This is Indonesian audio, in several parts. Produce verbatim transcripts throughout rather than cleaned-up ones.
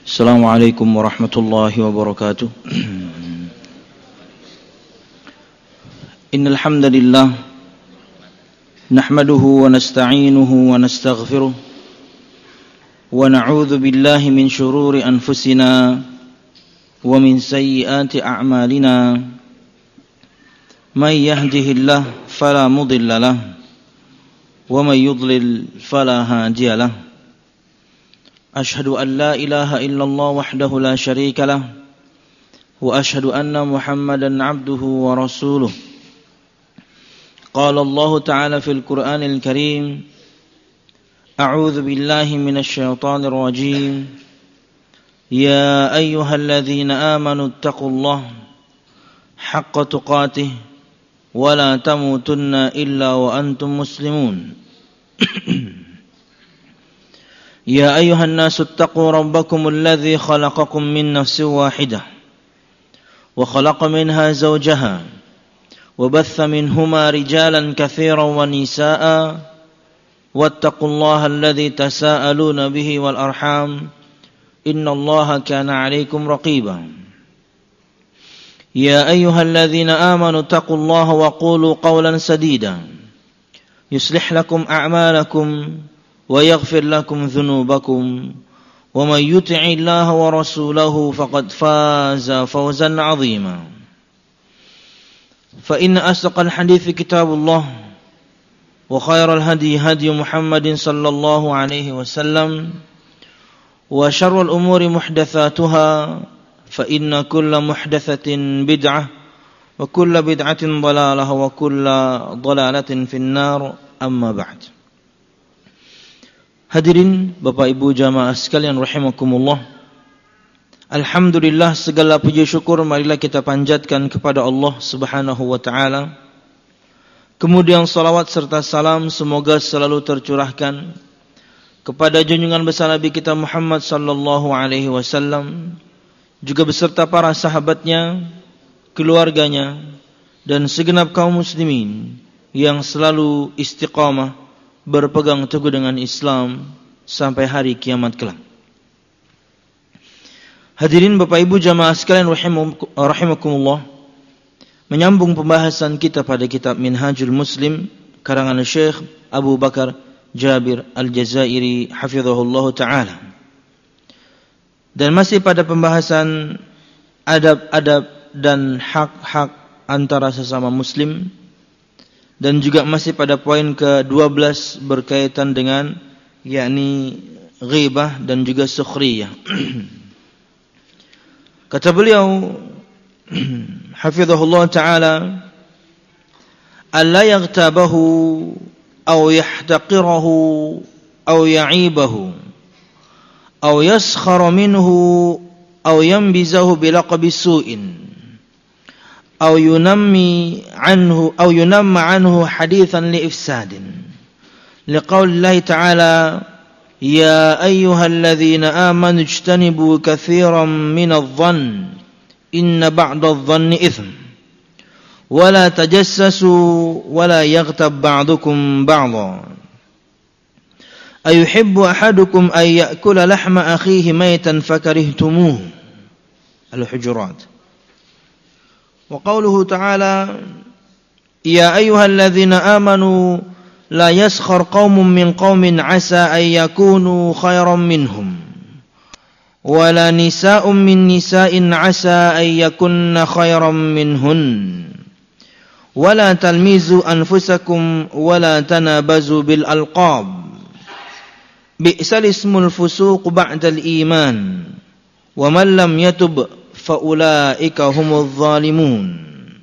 Assalamualaikum warahmatullahi wabarakatuh. Innal hamdalillah nahmaduhu wa nasta'inuhu wa nastaghfiruh wa na'udzu billahi min shururi anfusina wa min sayyiati a'malina. May yahdihillahu fala mudilla lahu wa may yudlil fala hadiya lahu. Ashhadu an la ilaha illallah wahdahu la syarika lah wa ashhadu anna Muhammadan abduhu wa rasuluh. Qala Allah ta'ala fil Qur'anil Karim, a'udzu billahi minasy syaithanir rajim. Ya ayyuhalladzina amanu taqullaha haqqa tuqatih wa la tamutunna illa wa antum muslimun. يا أيها الناس اتقوا ربكم الذي خلقكم من نفس واحدة وخلق منها زوجها وبث منهما رجالا كثيرا ونساء واتقوا الله الذي تساءلون به والأرحام إن الله كان عليكم رقيبا يا أيها الذين آمنوا اتقوا الله وقولوا قولا سديدا يصلح لكم أعمالكم ويغفر لكم ذنوبكم ومن يطع الله ورسوله فقد فاز فوزا عظيما فإن أصدق الحديث كتاب الله وخير الهدي هدي محمد صلى الله عليه وسلم وشر الأمور محدثاتها فإن كل محدثة بدعة وكل بدعة ضلالة وكل ضلالة في النار أما بعد. Hadirin Bapak Ibu jamaah sekalian rahimakumullah. Alhamdulillah, segala puji syukur marilah kita panjatkan kepada Allah Subhanahu wa taala. Kemudian salawat serta salam semoga selalu tercurahkan kepada junjungan besar Nabi kita Muhammad sallallahu alaihi wasallam, juga beserta para sahabatnya, keluarganya dan segenap kaum muslimin yang selalu istiqamah berpegang teguh dengan Islam sampai hari kiamat kelak. Hadirin Bapak Ibu jamaah sekalian rahimakumullah, menyambung pembahasan kita pada kitab Minhajul Muslim karangan Syekh Abu Bakar Jabir Al-Jazairi hafizahullah ta'ala, dan masih pada pembahasan adab-adab dan hak-hak antara sesama muslim, dan juga masih pada poin ke dua belas berkaitan dengan yakni ghibah dan juga sukhriyah. Kata beliau hafizahullah ta'ala, alla yaghtabahu aw yahtaqirahu aw ya'ibahu aw yaskhara minhu aw yanbizahu bilaqabi su'in أو ينمي عنه أو ينمى عنه حديثا لإفساد لقول الله تعالى يا أيها الذين آمنوا اجتنبوا كثيرا من الظن إن بعض الظن إثم ولا تجسسوا ولا يغتب بعضكم بعضا أيحب أحدكم أن يأكل لحم أخيه ميتا فكرهتموه الحجرات. وقوله تعالى يا أيها الذين آمنوا لا يسخر قوم من قوم عسى أن يكونوا خيرا منهم ولا نساء من نساء عسى أن يكن خيرا منهن ولا تلمزوا أنفسكم ولا تنابزوا بالألقاب بئس الاسم الفسوق بعد الإيمان ومن لم يتب faulaika humuz zalimun.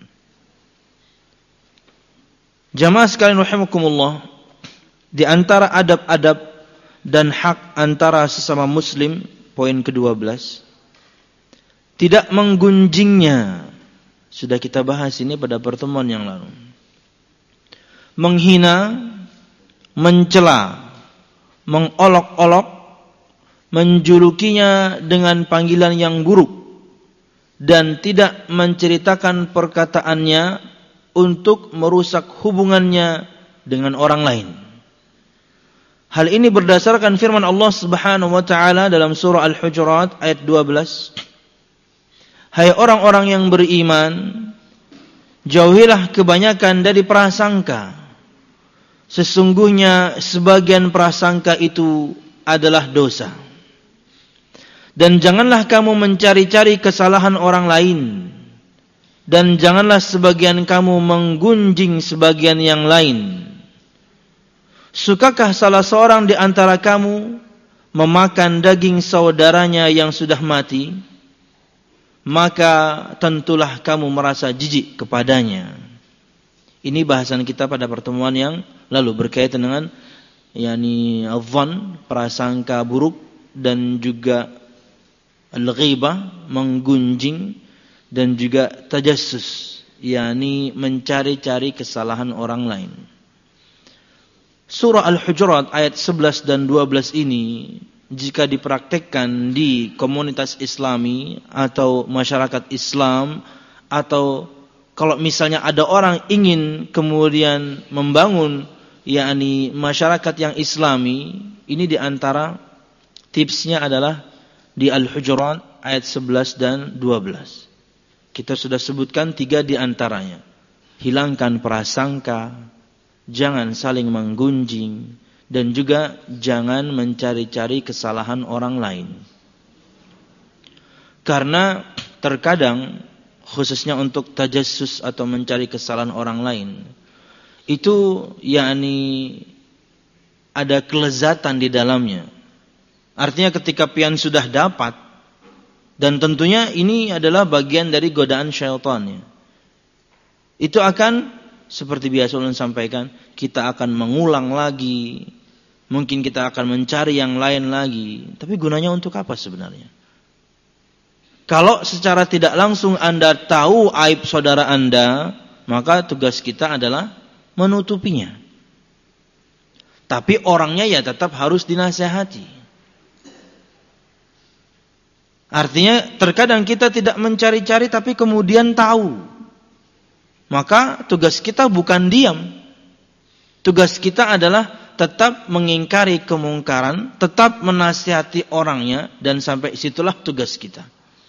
Jamaah sekalian rahimakumullah, di antara adab-adab dan hak antara sesama muslim, poin kedua belas, tidak menggunjingnya. Sudah kita bahas ini pada pertemuan yang lalu. Menghina, mencela, mengolok-olok, menjulukinya dengan panggilan yang buruk, dan tidak menceritakan perkataannya untuk merusak hubungannya dengan orang lain. Hal ini berdasarkan firman Allah Subhanahu wa taala dalam surah Al-Hujurat ayat dua belas. Hai orang-orang yang beriman, jauhilah kebanyakan dari prasangka. Sesungguhnya sebagian prasangka itu adalah dosa. Dan janganlah kamu mencari-cari kesalahan orang lain. Dan janganlah sebagian kamu menggunjing sebagian yang lain. Sukakah salah seorang di antara kamu memakan daging saudaranya yang sudah mati? Maka tentulah kamu merasa jijik kepadanya. Ini bahasan kita pada pertemuan yang lalu berkaitan dengan yakni adh-dhann, prasangka buruk, dan juga al-ghibah, menggunjing, dan juga tajassus, yakni mencari-cari kesalahan orang lain. Surah Al-Hujurat ayat sebelas dan dua belas ini jika dipraktekkan di komunitas Islami atau masyarakat Islam, atau kalau misalnya ada orang ingin kemudian membangun yakni masyarakat yang Islami, ini diantara tipsnya adalah di Al-Hujurat ayat sebelas dan dua belas. Kita sudah sebutkan tiga di antaranya. Hilangkan prasangka, jangan saling menggunjing, dan juga jangan mencari-cari kesalahan orang lain. Karena terkadang khususnya untuk tajassus atau mencari kesalahan orang lain, itu yakni ada kelezatan di dalamnya. Artinya ketika pian sudah dapat, dan tentunya ini adalah bagian dari godaan syaitan, itu akan seperti biasa ulun sampaikan, kita akan mengulang lagi, mungkin kita akan mencari yang lain lagi. Tapi gunanya untuk apa sebenarnya? Kalau secara tidak langsung Anda tahu aib saudara Anda, maka tugas kita adalah menutupinya. Tapi orangnya ya tetap harus dinasihati. Artinya terkadang kita tidak mencari-cari tapi kemudian tahu. Maka tugas kita bukan diam. Tugas kita adalah tetap mengingkari kemungkaran, tetap menasihati orangnya, dan sampai situlah tugas kita.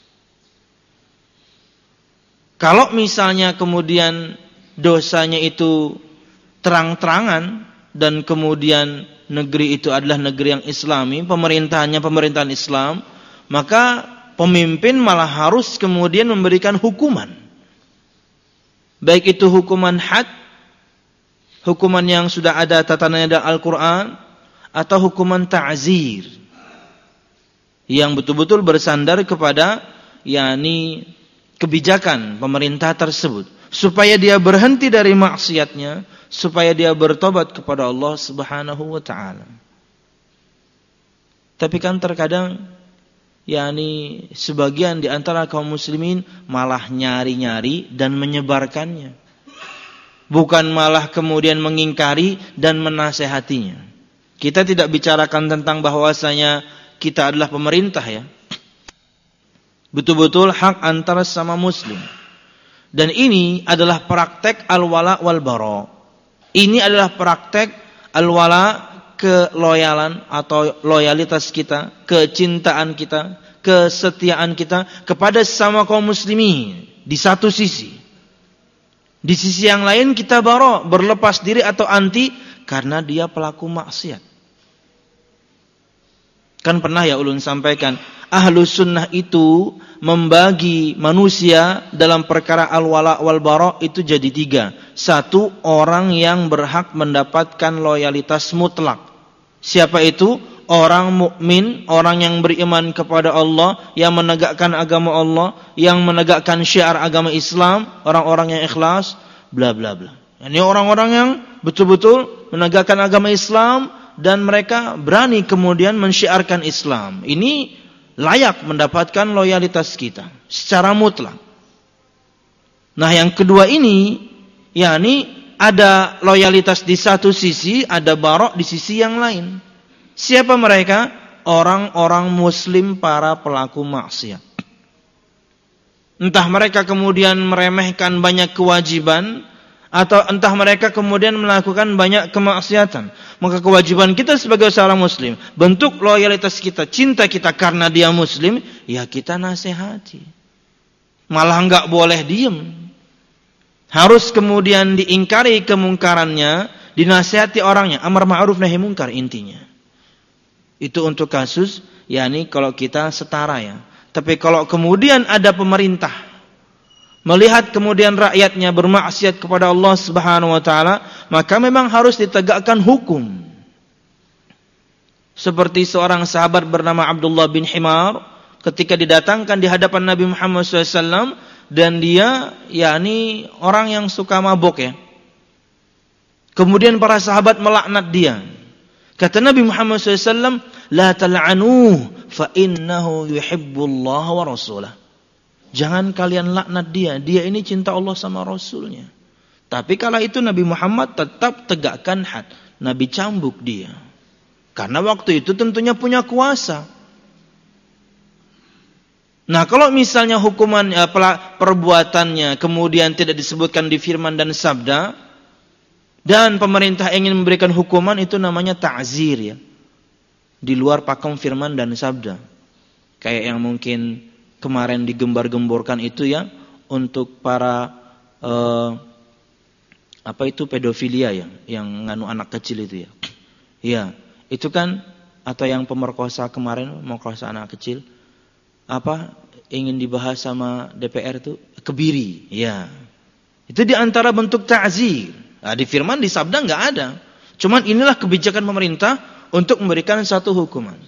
Kalau misalnya kemudian dosanya itu terang-terangan, dan kemudian negeri itu adalah negeri yang Islami, pemerintahannya pemerintahan Islam, maka pemimpin malah harus kemudian memberikan hukuman. Baik itu hukuman had, hukuman yang sudah ada tatanannya dalam Al-Quran, atau hukuman ta'zir, yang betul-betul bersandar kepada yakni kebijakan pemerintah tersebut, supaya dia berhenti dari maksiatnya, supaya dia bertobat kepada Allah Subhanahu wa taala. Tapi kan terkadang yakni sebagian di antara kaum muslimin malah nyari-nyari dan menyebarkannya, bukan malah kemudian mengingkari dan menasehatinya. Kita tidak bicarakan tentang bahwasanya kita adalah pemerintah ya. Betul-betul hak antara sama muslim. Dan ini adalah praktek al-wala wal bara. Ini adalah praktek al-wala, keloyalan atau loyalitas kita, kecintaan kita, kesetiaan kita kepada sama kaum muslimin di satu sisi. Di sisi yang lain kita bara, berlepas diri atau anti karena dia pelaku maksiat. Kan pernah ya ulun sampaikan, Ahlus Sunnah itu membagi manusia dalam perkara al-wala wal bara itu jadi tiga. Satu, orang yang berhak mendapatkan loyalitas mutlak. Siapa itu? Orang mukmin, orang yang beriman kepada Allah, yang menegakkan agama Allah, yang menegakkan syiar agama Islam, orang-orang yang ikhlas, bla bla bla. Ini orang-orang yang betul-betul menegakkan agama Islam dan mereka berani kemudian mensyiarkan Islam. Ini layak mendapatkan loyalitas kita secara mutlak. Nah, yang kedua ini, yakni ada loyalitas di satu sisi, ada barok di sisi yang lain. Siapa mereka? Orang-orang muslim para pelaku maksiat. Entah mereka kemudian meremehkan banyak kewajiban, atau entah mereka kemudian melakukan banyak kemaksiatan. Maka kewajiban kita sebagai seorang muslim, bentuk loyalitas kita, cinta kita karena dia muslim, ya kita nasihati. Malah enggak boleh diem. Harus kemudian diingkari kemungkarannya, dinasihati orangnya, amar ma'ruf nahi munkar intinya. Itu untuk kasus yakni kalau kita setara ya. Tapi kalau kemudian ada pemerintah melihat kemudian rakyatnya bermaksiat kepada Allah Subhanahu wa taala, maka memang harus ditegakkan hukum. Seperti seorang sahabat bernama Abdullah bin Himar ketika didatangkan di hadapan Nabi Muhammad shallallahu alaihi wasallam, dan dia yakni orang yang suka mabuk ya. Kemudian para sahabat melaknat dia. Kata Nabi Muhammad shallallahu alaihi wasallam, la tal'anuh fa innahu yuhibbullah wa rasulah. Jangan kalian laknat dia, dia ini cinta Allah sama Rasulnya. Tapi kala itu Nabi Muhammad tetap tegakkan had. Nabi cambuk dia. Karena waktu itu tentunya punya kuasa. Nah kalau misalnya hukuman ya, perbuatannya kemudian tidak disebutkan di firman dan sabda, dan pemerintah ingin memberikan hukuman, itu namanya ta'zir ya. Di luar pakem firman dan sabda. Kayak yang mungkin kemarin digembar-gemborkan itu ya, untuk para eh, apa itu pedofilia ya, yang nganu anak kecil itu ya. Ya, itu kan, atau yang pemerkosa kemarin, memerkosa anak kecil, apa ingin dibahas sama D P R itu kebiri, ya. Itu diantara bentuk ta'zir. Nah, di firman di sabda nggak ada. Cuman inilah kebijakan pemerintah untuk memberikan satu hukuman.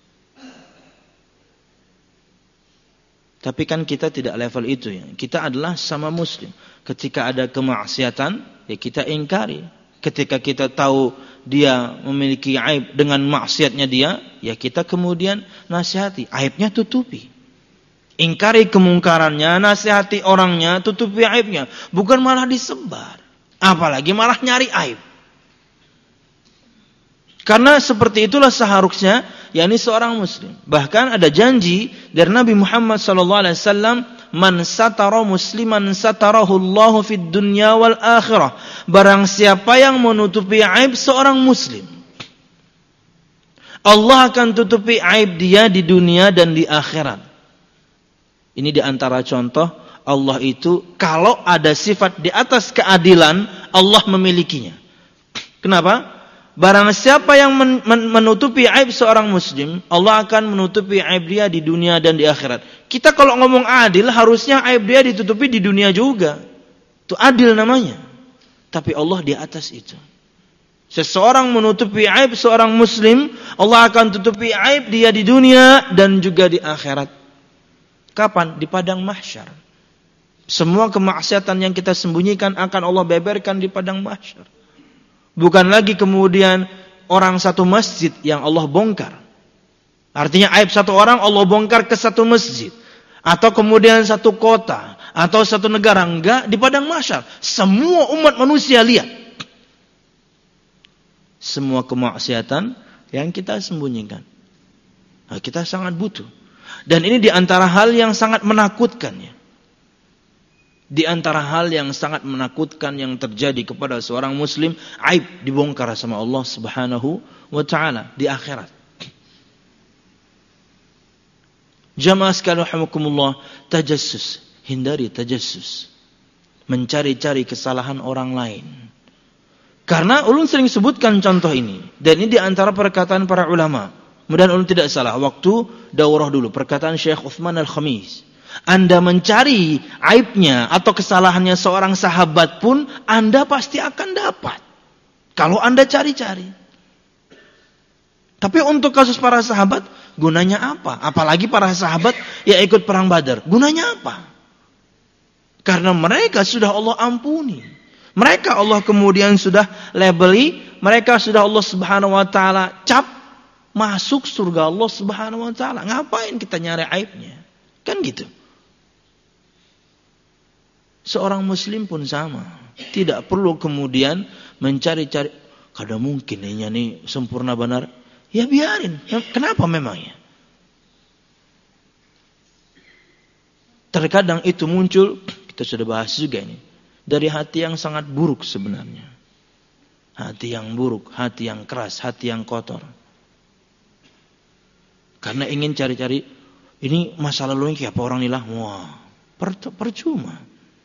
Tapi kan kita tidak level itu ya. Kita adalah sama muslim. Ketika ada kemaksiatan, ya kita ingkari. Ketika kita tahu dia memiliki aib dengan maksiatnya dia, ya kita kemudian nasihati. Aibnya tutupi. Ingkari kemungkarannya, nasihati orangnya, tutupi aibnya. Bukan malah disebar. Apalagi malah nyari aib. Karena seperti itulah seharusnya yakni seorang muslim. Bahkan ada janji dari Nabi Muhammad sallallahu alaihi wasallam, man satara musliman satarahu Allahu fid dunya wal akhirah. Barang siapa yang menutupi aib seorang muslim, Allah akan tutupi aib dia di dunia dan di akhirat. Ini di antara contoh Allah itu kalau ada sifat di atas keadilan, Allah memilikinya. Kenapa? Barang siapa yang men- men- menutupi aib seorang muslim, Allah akan menutupi aib dia di dunia dan di akhirat. Kita kalau ngomong adil, harusnya aib dia ditutupi di dunia juga. Itu adil namanya. Tapi Allah di atas itu. Seseorang menutupi aib seorang muslim, Allah akan tutupi aib dia di dunia dan juga di akhirat. Kapan? Di padang mahsyar. Semua kemaksiatan yang kita sembunyikan akan Allah beberkan di padang mahsyar. Bukan lagi kemudian orang satu masjid yang Allah bongkar. Artinya aib satu orang Allah bongkar ke satu masjid. Atau kemudian satu kota. Atau satu negara. Enggak, di padang mahsyar. Semua umat manusia lihat. Semua kemaksiatan yang kita sembunyikan. Nah, kita sangat butuh. Dan ini di antara hal yang sangat menakutkan ya. Di antara hal yang sangat menakutkan yang terjadi kepada seorang muslim, aib dibongkar sama Allah Subhanahu wa taala di akhirat. Jamaah sekalian rahimakumullah, tajassus, hindari tajassus. Mencari-cari kesalahan orang lain. Karena ulun sering sebutkan contoh ini, dan ini di antara perkataan para ulama. Mudah-mudahan ulun tidak salah waktu daurah dulu, perkataan Syekh Utsman Al-Khamis. Anda mencari aibnya atau kesalahannya seorang sahabat pun, Anda pasti akan dapat. Kalau Anda cari-cari. Tapi untuk kasus para sahabat, gunanya apa? Apalagi para sahabat yang ikut perang Badar. Gunanya apa? Karena mereka sudah Allah ampuni. Mereka Allah kemudian sudah labeli. Mereka sudah Allah Subhanahu wa ta'ala cap. Masuk surga Allah Subhanahu wa ta'ala. Ngapain kita nyari aibnya? Kan gitu. Seorang muslim pun sama. Tidak perlu kemudian mencari-cari. Kada mungkin ini nih sempurna benar. Ya biarin. Ya, kenapa memangnya? Terkadang itu muncul. Kita sudah bahas juga ini. dari hati yang sangat buruk sebenarnya. Hati yang buruk, hati yang keras, hati yang kotor. Karena ingin cari-cari, ini masa lalunya kayak apa orang inilah. Wah, per, percuma.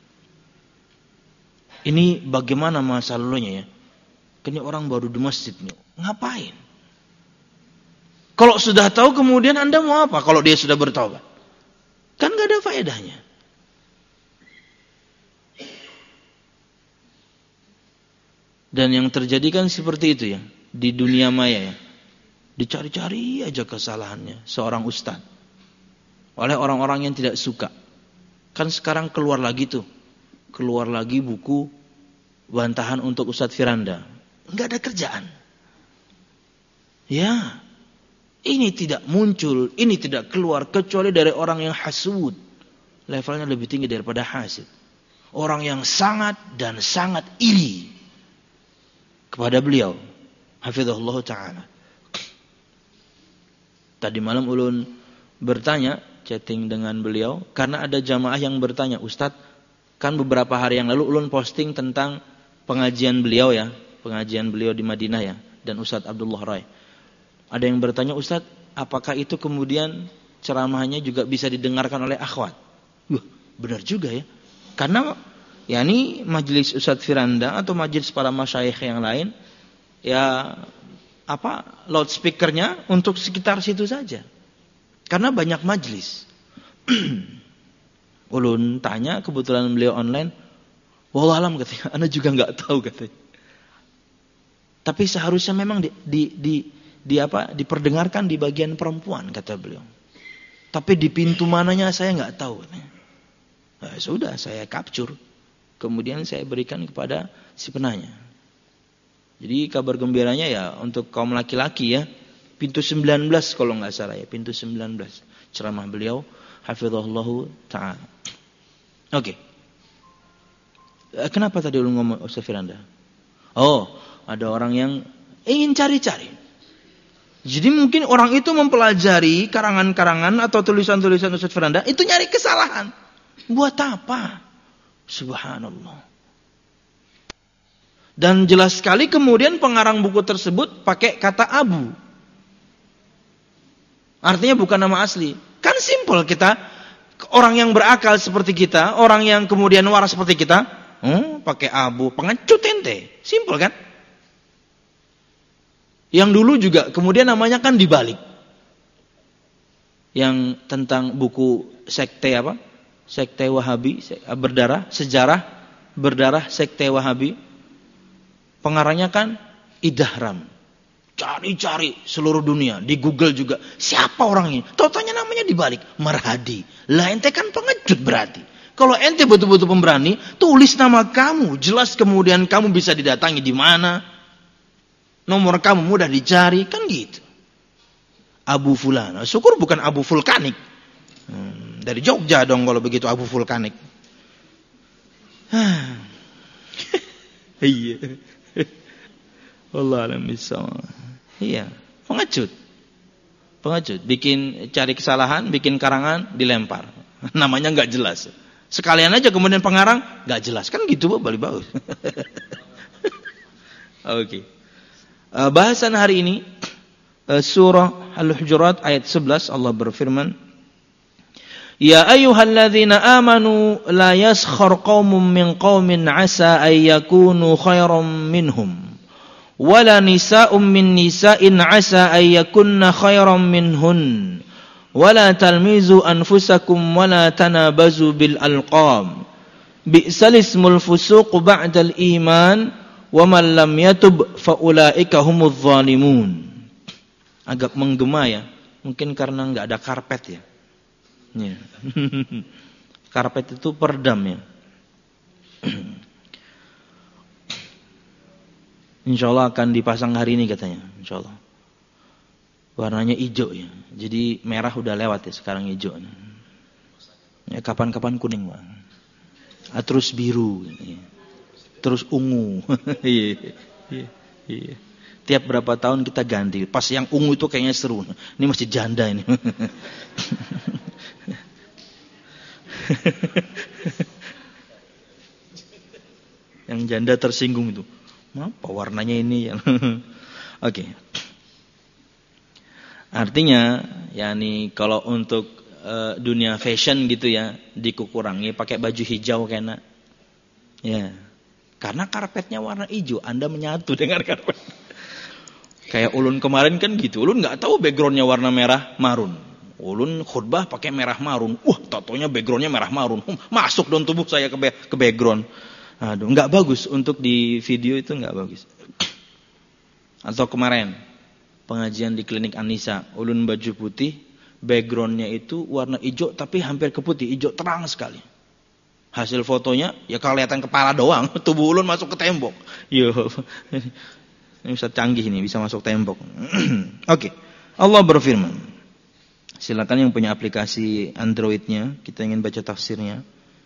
Ini bagaimana masa lalunya ya? Kayaknya orang baru di masjid nih. Ngapain? Kalau sudah tahu kemudian Anda mau apa kalau dia sudah bertaubat? Kan gak ada faedahnya. Dan yang terjadi kan seperti itu ya. Di dunia maya ya. Dicari-cari aja kesalahannya seorang ustaz. Oleh orang-orang yang tidak suka. Kan sekarang keluar lagi tuh. Keluar lagi buku bantahan untuk Ustadz Firanda. Nggak ada kerjaan. Ya, ini tidak muncul, ini tidak keluar kecuali dari orang yang hasud. Levelnya lebih tinggi daripada hasid. Orang yang sangat dan sangat iri kepada beliau. Hafizahullah ta'ala. Tadi malam ulun bertanya, chatting dengan beliau. Karena ada jamaah yang bertanya, Ustadz, kan beberapa hari yang lalu ulun posting tentang pengajian beliau ya. Pengajian beliau di Madinah ya. Dan Ustadz Abdullah Rai. Ada yang bertanya, Ustadz, apakah itu kemudian ceramahnya juga bisa didengarkan oleh akhwat? Wah, benar juga ya. Karena ya ini majelis Ustadz Firanda atau majelis para masyayikh yang lain, ya apa loudspeakernya untuk sekitar situ saja. Karena banyak majelis. Ulun tanya, kebetulan beliau online, wallahualam katanya, ana juga nggak tahu katanya. Tapi seharusnya memang di, di, di, di apa diperdengarkan di bagian perempuan kata beliau. Tapi di pintu mananya saya nggak tahu katanya. Nah, sudah saya capture, kemudian saya berikan kepada si penanya. Jadi kabar gembiranya ya untuk kaum laki-laki ya, pintu sembilan belas kalau nggak salah ya, pintu sembilan belas ceramah beliau, hafizahullahu ta'ala. Oke. Okay. Kenapa tadi ulun ngomong Ustaz Firanda? Oh, ada orang yang ingin cari-cari. Jadi mungkin orang itu mempelajari karangan-karangan atau tulisan-tulisan Ustaz Firanda, itu nyari kesalahan. Buat apa? Subhanallah. Dan jelas sekali kemudian pengarang buku tersebut pakai kata abu. Artinya bukan nama asli. Kan simpel kita, orang yang berakal seperti kita, orang yang kemudian waras seperti kita, hmm, pakai abu, pengecut ente. Simpel kan? Yang dulu juga kemudian namanya kan dibalik. Yang tentang buku sekte apa? Sekte Wahabi, berdarah, sejarah berdarah sekte Wahabi. Pengarangnya kan Idahram. Cari-cari seluruh dunia, di Google juga. Siapa orang ini? Totalnya namanya dibalik, Marhadi. Lah ente kan pengecut berarti. Kalau ente betul-betul pemberani, tulis nama kamu, jelas kemudian kamu bisa didatangi di mana. Nomor kamu mudah dicari, kan gitu. Abu Fulan. Syukur bukan Abu Vulkanik. Hmm, dari Jogja dong kalau begitu Abu Vulkanik. Iya. Allah alam bisawab. Iya, pengecut. Pengecut, bikin cari kesalahan, bikin karangan, dilempar. Namanya enggak jelas. Sekalian aja kemudian pengarang enggak jelas. Kan gitu, Pak, balik bagus. Oke. Okay. Uh, bahasan hari ini uh, surah Al-Hujurat ayat sebelas Allah berfirman, Ya ayyuhalladzina amanu la yaskhar qaumun min qaumin asa ay yakunu khairan minhum wala nisa'un min nisa'in asa ay yakunna khairan minhun wala talmizu anfusakum wala tanabazu bil alqab bi'sal ismul fusuq ba'dal iman wa man lam yatub fa ulaika humuz zalimun. Agak menggema ya, mungkin karena enggak ada karpet ya. Ya. Karpet itu peredam ya. Insyaallah akan dipasang hari ini katanya, insyaallah. Warnanya hijau ya. Jadi merah udah lewat ya, sekarang hijau. Ya kapan-kapan kuning, Bang. Ah, terus biru ya. Terus ungu. Iya. Iya. Iya. Tiap berapa tahun kita ganti. Pas yang ungu itu kayaknya seru. Ini masih janda ini. Yang janda tersinggung itu. Apa warnanya ini? Oke. Okay. Artinya, yakni kalau untuk uh, dunia fashion gitu ya, dikurangi pakai baju hijau kena. Ya. Karena karpetnya warna hijau, Anda menyatu dengan karpet. Kayak ulun kemarin kan gitu. Ulun enggak tahu backgroundnya warna merah marun. Ulun khutbah pakai merah marun. Wah, tatonya backgroundnya merah marun. Hum, masuk dong tubuh saya ke be- ke background. Aduh, enggak bagus untuk di video itu, enggak bagus. Atau kemarin pengajian di klinik Anissa, ulun baju putih, backgroundnya itu warna hijau tapi hampir ke putih, hijau terang sekali. Hasil fotonya ya kelihatan kepala doang, tubuh ulun masuk ke tembok. Yo. Ini bisa canggih ini, bisa masuk tembok. Oke. Okay. Allah berfirman. Silakan yang punya aplikasi Androidnya, kita ingin baca tafsirnya.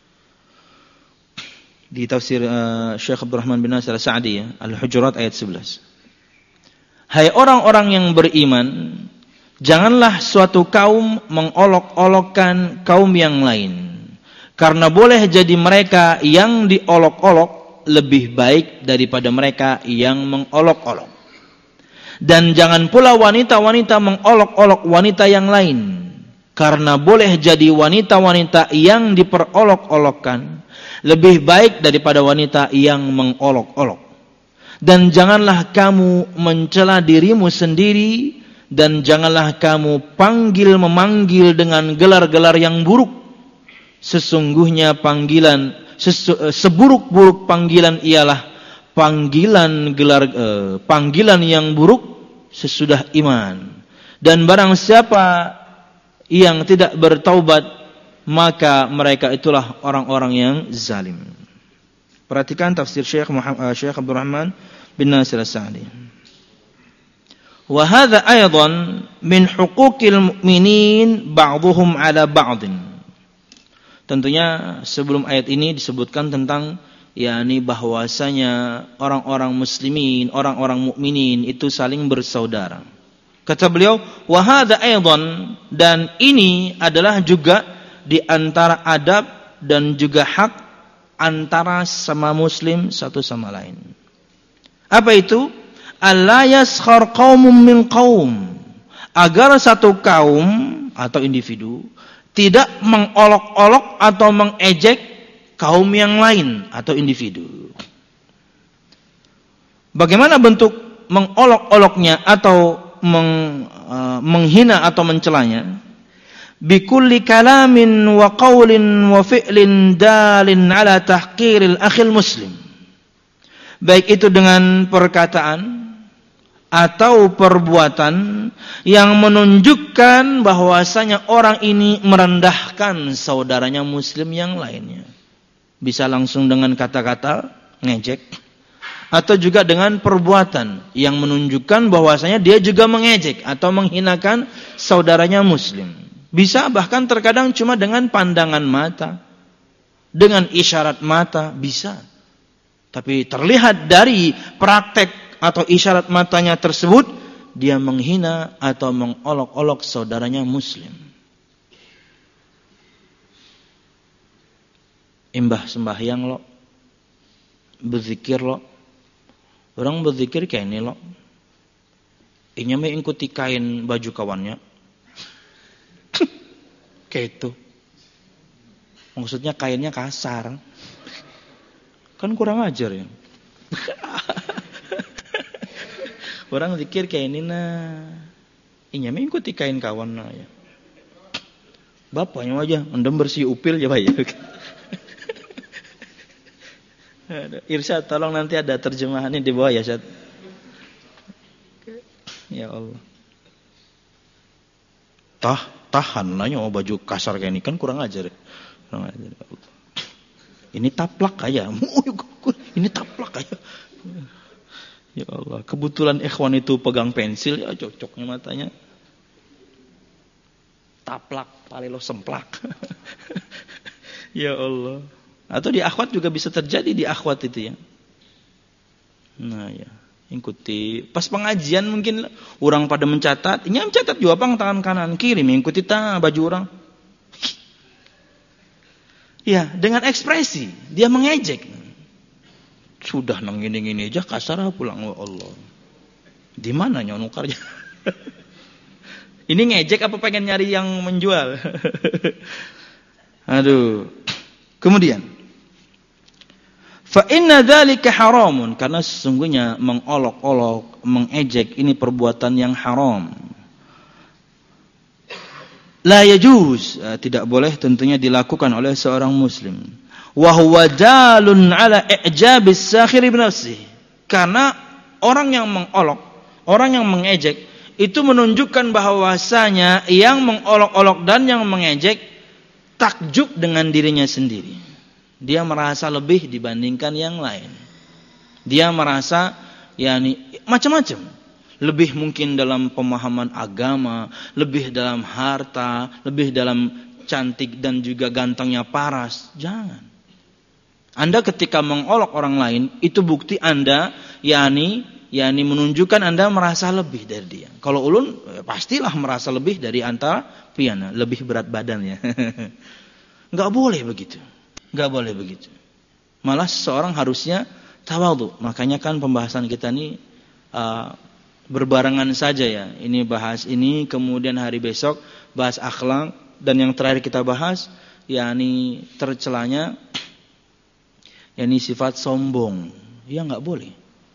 Di tafsir uh, Syekh Abdurrahman bin Nasir As-Sa'di ya, Al-Hujurat ayat sebelas. Hai orang-orang yang beriman, janganlah suatu kaum mengolok-olokkan kaum yang lain. Karena boleh jadi mereka yang diolok-olok lebih baik daripada mereka yang mengolok-olok. Dan jangan pula wanita-wanita mengolok-olok wanita yang lain. Karena boleh jadi wanita-wanita yang diperolok-olokkan lebih baik daripada wanita yang mengolok-olok. Dan janganlah kamu mencela dirimu sendiri, dan janganlah kamu panggil memanggil dengan gelar-gelar yang buruk. Sesungguhnya panggilan sesu, seburuk-buruk panggilan ialah panggilan gelar eh, panggilan yang buruk sesudah iman. Dan barang siapa yang tidak bertaubat, maka mereka itulah orang-orang yang zalim. Perhatikan tafsir Syekh Muhammad, Syekh Abdurrahman bin Nasir As-Sa'di. Wa hadza aidan min huquqil mu'minin ba'dhuhum 'ala ba'dhin. Tentunya sebelum ayat ini disebutkan tentang yakni bahwasanya orang-orang muslimin, orang-orang mukminin itu saling bersaudara. Kata beliau, wa hadza aidan, dan ini adalah juga di antara adab dan juga hak antara sama muslim satu sama lain. Apa itu? Alla yaskhar qaumun min qaum. Agar satu kaum atau individu tidak mengolok-olok atau mengejek kaum yang lain atau individu. Bagaimana bentuk mengolok-oloknya atau meng, uh, menghina atau mencelanya? Bikulli kalamin wa qawlin wa fi'lin dalin ala tahqiril akhil muslim. Baik itu dengan perkataan atau perbuatan yang menunjukkan bahwasanya orang ini merendahkan saudaranya muslim yang lainnya. Bisa langsung dengan kata-kata ngejek, atau juga dengan perbuatan yang menunjukkan bahwasanya dia juga mengejek atau menghinakan saudaranya muslim. Bisa bahkan terkadang cuma dengan pandangan mata, dengan isyarat mata, bisa. Tapi terlihat dari praktek atau isyarat matanya tersebut, dia menghina atau mengolok-olok saudaranya muslim. Imbah sembahyang lo, berzikir lo, orang berzikir kayak ini lo, inya me ikuti kain baju kawannya, kayak itu. Maksudnya kainnya kasar, kan kurang ajar ya. Orang zikir kayak ini nah, inya mengikuti kain kawan nah ya. Bapaknya aja, endem bersih upil ya bayar. Irsyad, tolong nanti ada terjemahannya di bawah ya, Syad. Ya Allah. Tah, tahan nanya mau baju kasar kayak ini kan kurang ajar. Kurang ajar. Ini taplak aja. Ini taplak aja. Ya Allah, kebetulan ikhwan itu pegang pensil, ya cocoknya matanya. Taplak, palelo semplak. Ya Allah. Atau di akhwat juga bisa terjadi di akhwat itu ya. Nah ya, ikuti. Pas pengajian mungkin orang pada mencatat, ini mencatat juga pang tangan kanan kiri, mengikuti tah baju orang. Ya, dengan ekspresi dia mengejek. Sudah nang gini-gini aja kasar pulang, ya Allah. Di mana nyonukarnya? Ini ngejek apa pengen nyari yang menjual? Aduh. Kemudian, fa inna dzalika haramun, karena sesungguhnya mengolok-olok, mengejek ini perbuatan yang haram. La yajuz, tidak boleh tentunya dilakukan oleh seorang muslim. Wa huwa dalun ala i'jabis sakhir bi nafsihi. Karena orang yang mengolok, orang yang mengejek itu menunjukkan bahwasanya yang mengolok-olok dan yang mengejek takjub dengan dirinya sendiri. Dia merasa lebih dibandingkan yang lain. Dia merasa yakni macam-macam. Lebih mungkin dalam pemahaman agama, lebih dalam harta, lebih dalam cantik dan juga gantengnya paras. Jangan. Anda ketika mengolok orang lain, itu bukti Anda yakni yakni menunjukkan Anda merasa lebih dari dia. Kalau ulun pastilah merasa lebih dari antara piana, lebih berat badannya. Enggak boleh begitu. Enggak boleh begitu. Malah seorang harusnya tawadhu. Makanya kan pembahasan kita ini uh, berbarengan saja ya. Ini bahas ini, kemudian hari besok bahas akhlak, dan yang terakhir kita bahas yakni tercelanya yakni sifat sombong. Ya enggak boleh.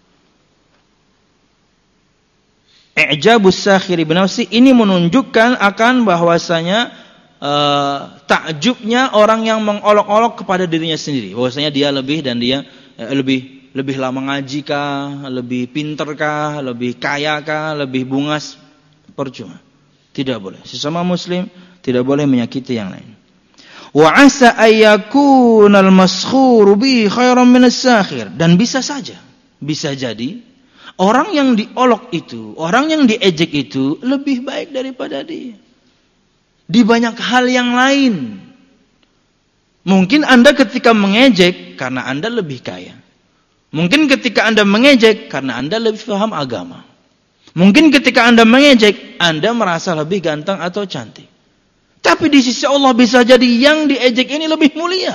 I'jabus sakhiri bi nafsi, ini menunjukkan akan bahwasanya uh, takjubnya orang yang mengolok-olok kepada dirinya sendiri, bahwasanya dia lebih dan dia uh, lebih lebih lama ngaji kah, lebih pintar kah, lebih kaya kah, lebih bungas. Percuma. Tidak boleh. Sesama muslim tidak boleh menyakiti yang lain. Wa asa ayyakunal maskhuru bi khairan min as-sakhir, dan bisa saja, bisa jadi orang yang diolok itu, orang yang diejek itu lebih baik daripada dia. Di banyak hal yang lain. Mungkin Anda ketika mengejek karena Anda lebih kaya. Mungkin ketika Anda mengejek karena Anda lebih paham agama. Mungkin ketika Anda mengejek, Anda merasa lebih ganteng atau cantik. Tapi di sisi Allah bisa jadi yang diejek ini lebih mulia.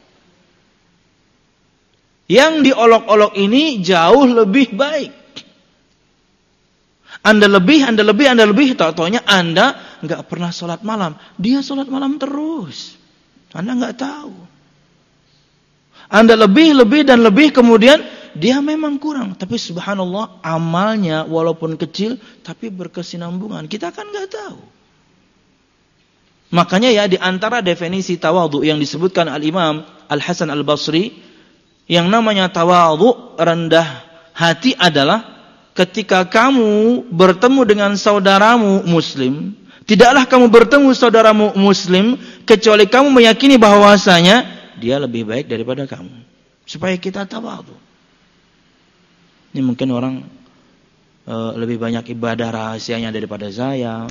Yang diolok-olok ini jauh lebih baik. Anda lebih, Anda lebih, Anda lebih, tahu-taunya Anda enggak pernah sholat malam. Dia sholat malam terus. Anda enggak tahu. Anda lebih, lebih, dan lebih, kemudian dia memang kurang. Tapi subhanallah, amalnya walaupun kecil, tapi berkesinambungan. Kita kan enggak tahu. Makanya ya, di antara definisi tawadhu yang disebutkan Al-Imam Al-Hasan Al-Basri, yang namanya tawadhu, rendah hati, adalah ketika kamu bertemu dengan saudaramu muslim, tidaklah kamu bertemu saudaramu muslim kecuali kamu meyakini bahwasanya dia lebih baik daripada kamu. Supaya kita tawadhu. Ini mungkin orang uh, lebih banyak ibadah rahasianya daripada saya.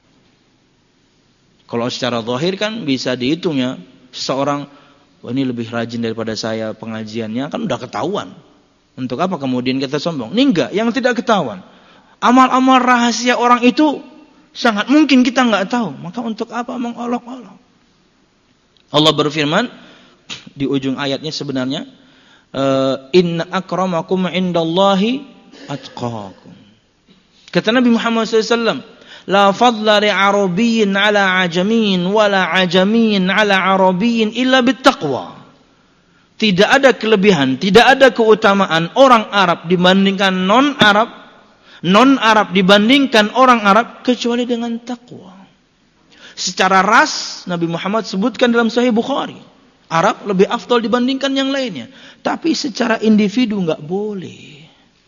Kalau secara zahir kan bisa dihitung ya, seseorang, oh ini lebih rajin daripada saya pengajiannya, kan udah ketahuan. Untuk apa kemudian kita sombong? Ini enggak, yang tidak ketahuan. Amal-amal rahasia orang itu sangat mungkin kita enggak tahu. Maka untuk apa mengolok-olok? Allah berfirman di ujung ayatnya sebenarnya, inna akramakum indallahi atqakum. Kata Nabi Muhammad shallallahu alaihi wasallam, la fadla li arabiyyin ala ajamin wala ajamin ala arabiyyin illa bittaqwa. Tidak ada kelebihan, tidak ada keutamaan orang Arab dibandingkan non-Arab, non-Arab dibandingkan orang Arab kecuali dengan takwa. Secara ras Nabi Muhammad sebutkan dalam Sahih Bukhari, Arab lebih afdal dibandingkan yang lainnya. Tapi secara individu enggak boleh.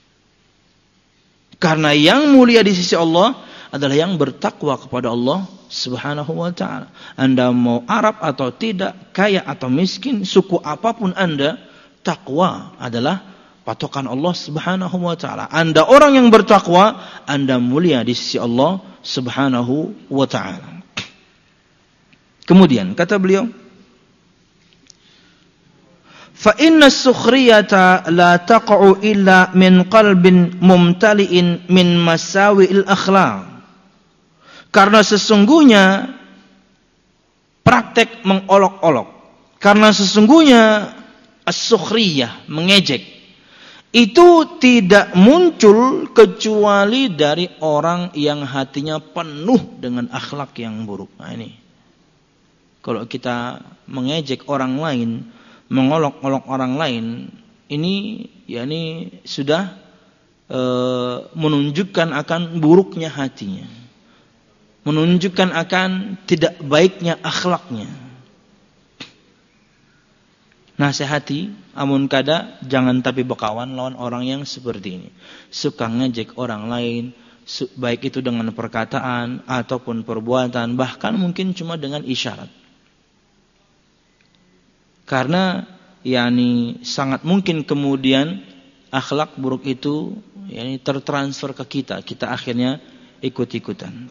Karena yang mulia di sisi Allah adalah yang bertakwa kepada Allah Subhanahu wa ta'ala. Anda mau Arab atau tidak, kaya atau miskin, suku apapun Anda, takwa adalah patokan Allah Subhanahu wa ta'ala. Anda orang yang bertakwa, Anda mulia di sisi Allah Subhanahu wa ta'ala. Kemudian kata beliau, fa inna as-sukhriyata la taqa'u illa min qalbin mumtali'in min masawi'il akhlaq. Karena sesungguhnya praktek mengolok-olok, karena sesungguhnya as-sukhriyah, mengejek, itu tidak muncul kecuali dari orang yang hatinya penuh dengan akhlak yang buruk. Nah ini, kalau kita mengejek orang lain, mengolok-olok orang lain, ini ya ini sudah e, menunjukkan akan buruknya hatinya, menunjukkan akan tidak baiknya akhlaknya. Nasihati, amun kada jangan tapi bekawan lawan orang yang seperti ini. Suka ngejek orang lain, baik itu dengan perkataan ataupun perbuatan, bahkan mungkin cuma dengan isyarat. Karena yakni sangat mungkin kemudian akhlak buruk itu yakni tertransfer ke kita, kita akhirnya ikut-ikutan.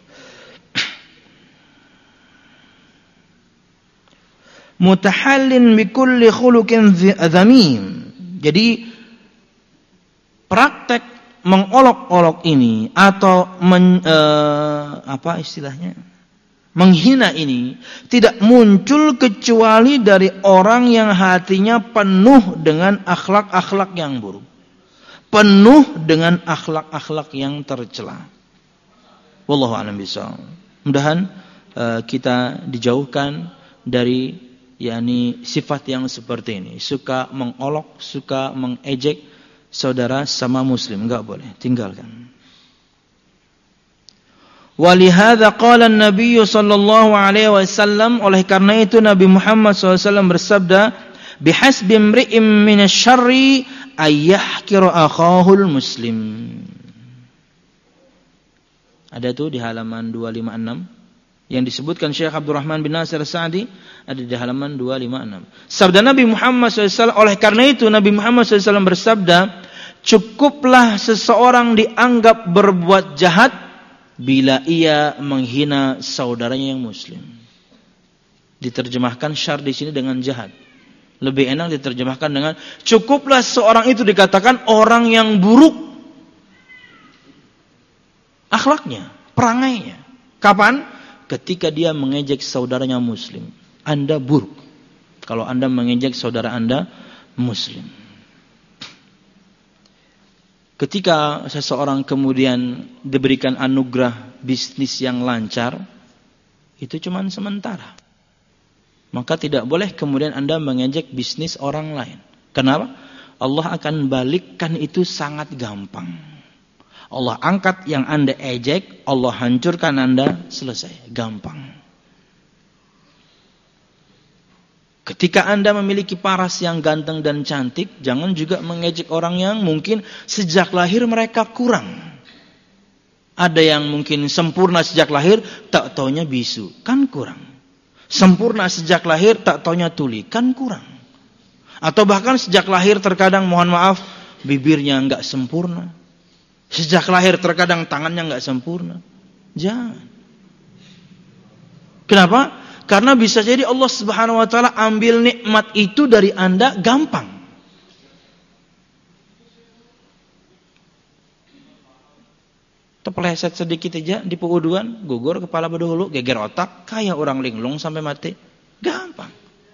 Mutahallin bikulli khuluqin dzamim. Jadi praktek mengolok-olok ini atau men, eh, apa istilahnya? menghina ini tidak muncul kecuali dari orang yang hatinya penuh dengan akhlak-akhlak yang buruk. Penuh dengan akhlak-akhlak yang tercela. Wallahu a'lam bishawab. Mudahan eh, kita dijauhkan dari yakni sifat yang seperti ini, suka mengolok, suka mengejek saudara sama muslim, enggak boleh, tinggalkan. Walihada qala an-nabiy sallallahu alaihi wasallam, oleh karena itu Nabi Muhammad sallallahu alaihi wasallam bersabda, bihasbi imri'in minasyarri ay yahkira akhahul muslim. Ada tuh di halaman dua lima enam yang disebutkan Syekh Abdurrahman bin Nasir Sa'di, ada di halaman dua lima enam. Sabda Nabi Muhammad shallallahu alaihi wasallam, oleh karena itu Nabi Muhammad shallallahu alaihi wasallam bersabda, cukuplah seseorang dianggap berbuat jahat bila ia menghina saudaranya yang muslim. Diterjemahkan syar di sini dengan jahat. Lebih enak diterjemahkan dengan cukuplah seorang itu dikatakan orang yang buruk akhlaknya, perangainya. Kapan? Ketika dia mengejek saudaranya muslim. Anda buruk kalau Anda mengejek saudara Anda muslim. Ketika seseorang kemudian diberikan anugerah bisnis yang lancar, itu cuma sementara. Maka tidak boleh kemudian Anda mengejek bisnis orang lain. Kenapa? Allah akan balikkan itu sangat gampang. Allah angkat yang Anda ejek, Allah hancurkan Anda, selesai, gampang. Ketika Anda memiliki paras yang ganteng dan cantik, jangan juga mengejek orang yang mungkin sejak lahir mereka kurang. Ada yang mungkin sempurna sejak lahir, tak taunya bisu, kan kurang. Sempurna sejak lahir, tak taunya tuli, kan kurang. Atau bahkan sejak lahir terkadang mohon maaf, bibirnya enggak sempurna. Sejak lahir terkadang tangannya enggak sempurna. Jangan. Kenapa? Karena bisa jadi Allah Subhanahu wa taala ambil nikmat itu dari Anda gampang. Terpeleset sedikit aja di penguduan, gugur kepala berdahulu, geger otak, kayak orang linglung sampai mati. Gampang.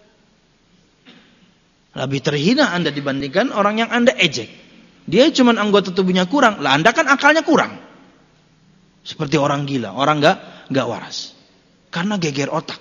Lebih terhina Anda dibandingkan orang yang Anda ejek. Dia cuma anggota tubuhnya kurang, lah Anda kan akalnya kurang. Seperti orang gila, orang enggak enggak waras. Karena geger otak.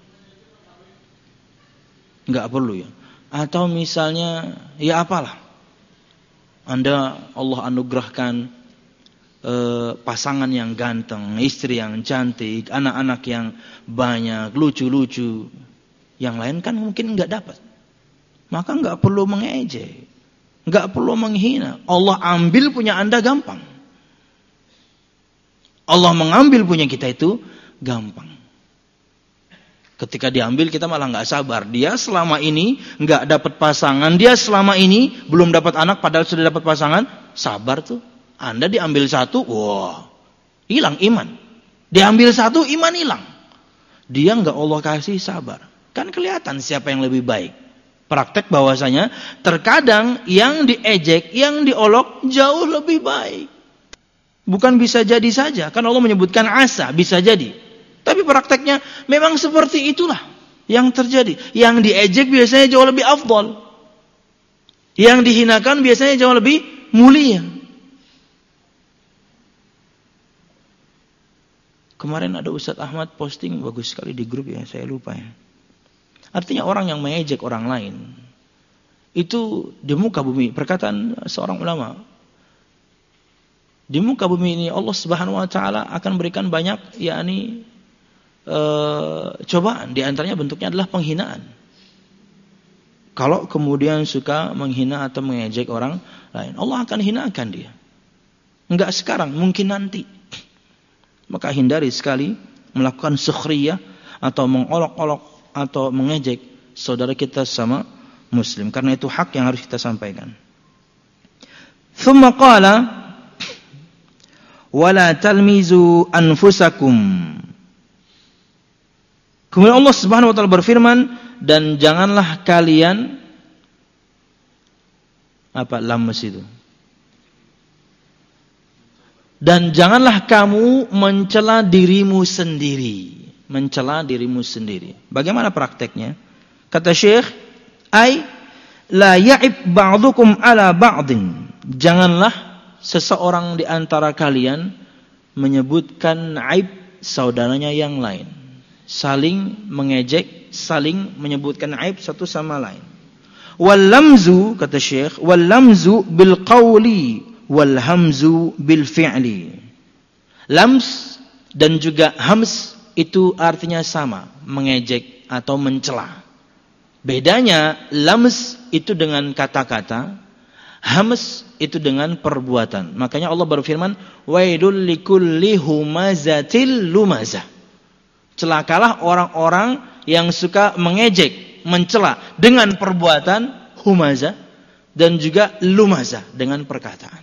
Enggak perlu ya. Atau misalnya ya apalah. Anda Allah anugerahkan eh, pasangan yang ganteng, istri yang cantik, anak-anak yang banyak, lucu-lucu. Yang lain kan mungkin enggak dapat. Maka enggak perlu mengejek. Enggak perlu menghina. Allah ambil punya Anda gampang. Allah mengambil punya kita itu gampang. Ketika diambil kita malah enggak sabar. Dia selama ini enggak dapat pasangan, dia selama ini belum dapat anak padahal sudah dapat pasangan, sabar tuh. Anda diambil satu, wah, hilang iman. Diambil satu, iman hilang. Dia enggak Allah kasih sabar. Kan kelihatan siapa yang lebih baik. Praktek bahwasanya terkadang yang diejek, yang diolok jauh lebih baik. Bukan bisa jadi saja. Kan Allah menyebutkan asa, bisa jadi. Tapi prakteknya memang seperti itulah yang terjadi. Yang diejek biasanya jauh lebih afdal. Yang dihinakan biasanya jauh lebih mulia. Kemarin ada Ustadz Ahmad posting bagus sekali di grup ya, saya lupa ya. Artinya orang yang mengejek orang lain itu di muka bumi, perkataan seorang ulama, di muka bumi ini Allah Subhanahu wa taala akan berikan banyak yakni e, cobaan, di antaranya bentuknya adalah penghinaan. Kalau kemudian suka menghina atau mengejek orang lain, Allah akan hinakan dia. Enggak sekarang, mungkin nanti. Maka hindari sekali melakukan sukhriyah atau mengolok-olok atau mengejek saudara kita sama muslim, karena itu hak yang harus kita sampaikan. Tsumma qala wala talmizu anfusakum. Kemudian Allah Subhanahu wa taala berfirman, dan janganlah kalian apa lames itu? Dan janganlah kamu mencela dirimu sendiri, mencela dirimu sendiri. Bagaimana prakteknya? Kata Syekh, ai la ya'ib ba'dukum ala ba'din. Janganlah seseorang di antara kalian menyebutkan aib saudaranya yang lain. Saling mengejek, saling menyebutkan aib satu sama lain. Wal lamzu, kata Syekh, wal lamzu bil qawli wal hamzu bil fi'li. Lams dan juga hams itu artinya sama, mengejek atau mencela. Bedanya lams itu dengan kata-kata, hams itu dengan perbuatan. Makanya Allah berfirman, wailul likulli humazatil lumazah. Celakalah orang-orang yang suka mengejek, mencela dengan perbuatan, humazah, dan juga lumazah dengan perkataan.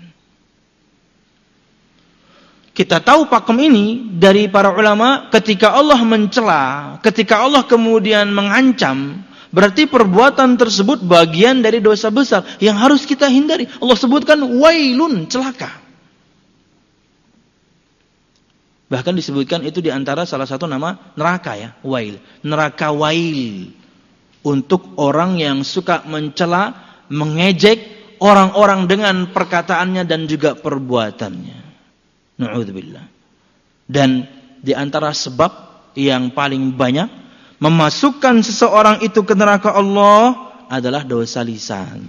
Kita tahu pakem ini dari para ulama, ketika Allah mencela, ketika Allah kemudian mengancam, berarti perbuatan tersebut bagian dari dosa besar yang harus kita hindari. Allah sebutkan wailun, celaka. Bahkan disebutkan itu diantara salah satu nama neraka ya, wail. Neraka wail. Untuk orang yang suka mencela, mengejek orang-orang dengan perkataannya dan juga perbuatannya. Na'udzubillah. Dan diantara sebab yang paling banyak memasukkan seseorang itu ke neraka Allah adalah dosa lisan.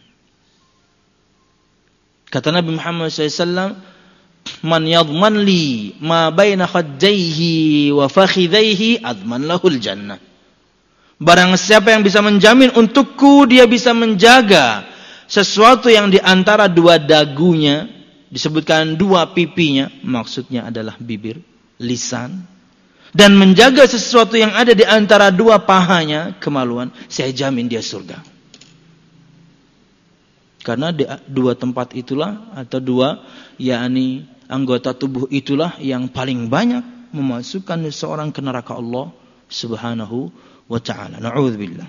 Kata Nabi Muhammad shallallahu alaihi wasallam, man yadman li ma baina khaddaihi wa fakhidaihi adman lahul jannah. Barang siapa yang bisa menjamin untukku, dia bisa menjaga sesuatu yang di antara dua dagunya, disebutkan dua pipinya, maksudnya adalah bibir, lisan, dan menjaga sesuatu yang ada di antara dua pahanya, kemaluan, saya jamin dia surga. Karena di dua tempat itulah, atau dua yakni anggota tubuh itulah yang paling banyak memasukkan seseorang ke neraka Allah Subhanahu wa ta'ala. Na'udzubillah.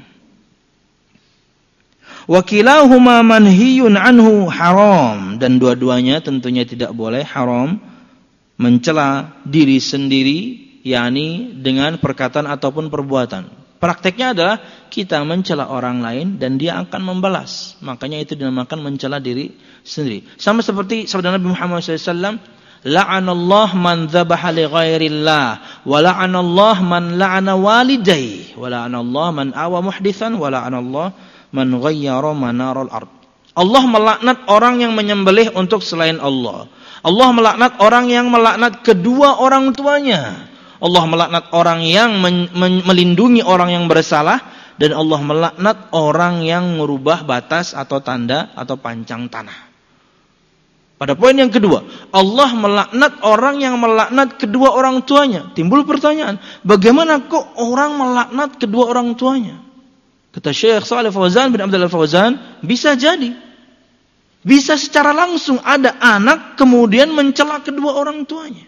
Wa kilahuma manhiyun anhu haram, dan dua-duanya tentunya tidak boleh, haram, mencela diri sendiri yakni dengan perkataan ataupun perbuatan. Prakteknya adalah kita mencela orang lain dan dia akan membalas. Makanya itu dinamakan mencela diri sendiri. Sama seperti sabda Nabi Muhammad shallallahu alaihi wasallam, la'anallah man dzabaha li ghairillah wa la'anallah man la'ana walidayhi wa la'anallah man awa muhditsan wa la'anallah man ghayyara manaral ard. Allah melaknat orang yang menyembelih untuk selain Allah. Allah melaknat orang yang melaknat kedua orang tuanya. Allah melaknat orang yang men- men- melindungi orang yang bersalah, dan Allah melaknat orang yang merubah batas atau tanda atau pancang tanah. Pada poin yang kedua, Allah melaknat orang yang melaknat kedua orang tuanya. Timbul pertanyaan, bagaimana kok orang melaknat kedua orang tuanya? Kata Syekh Shalih Fauzan bin Abdullah Fauzan, bisa jadi. Bisa secara langsung ada anak kemudian mencela kedua orang tuanya.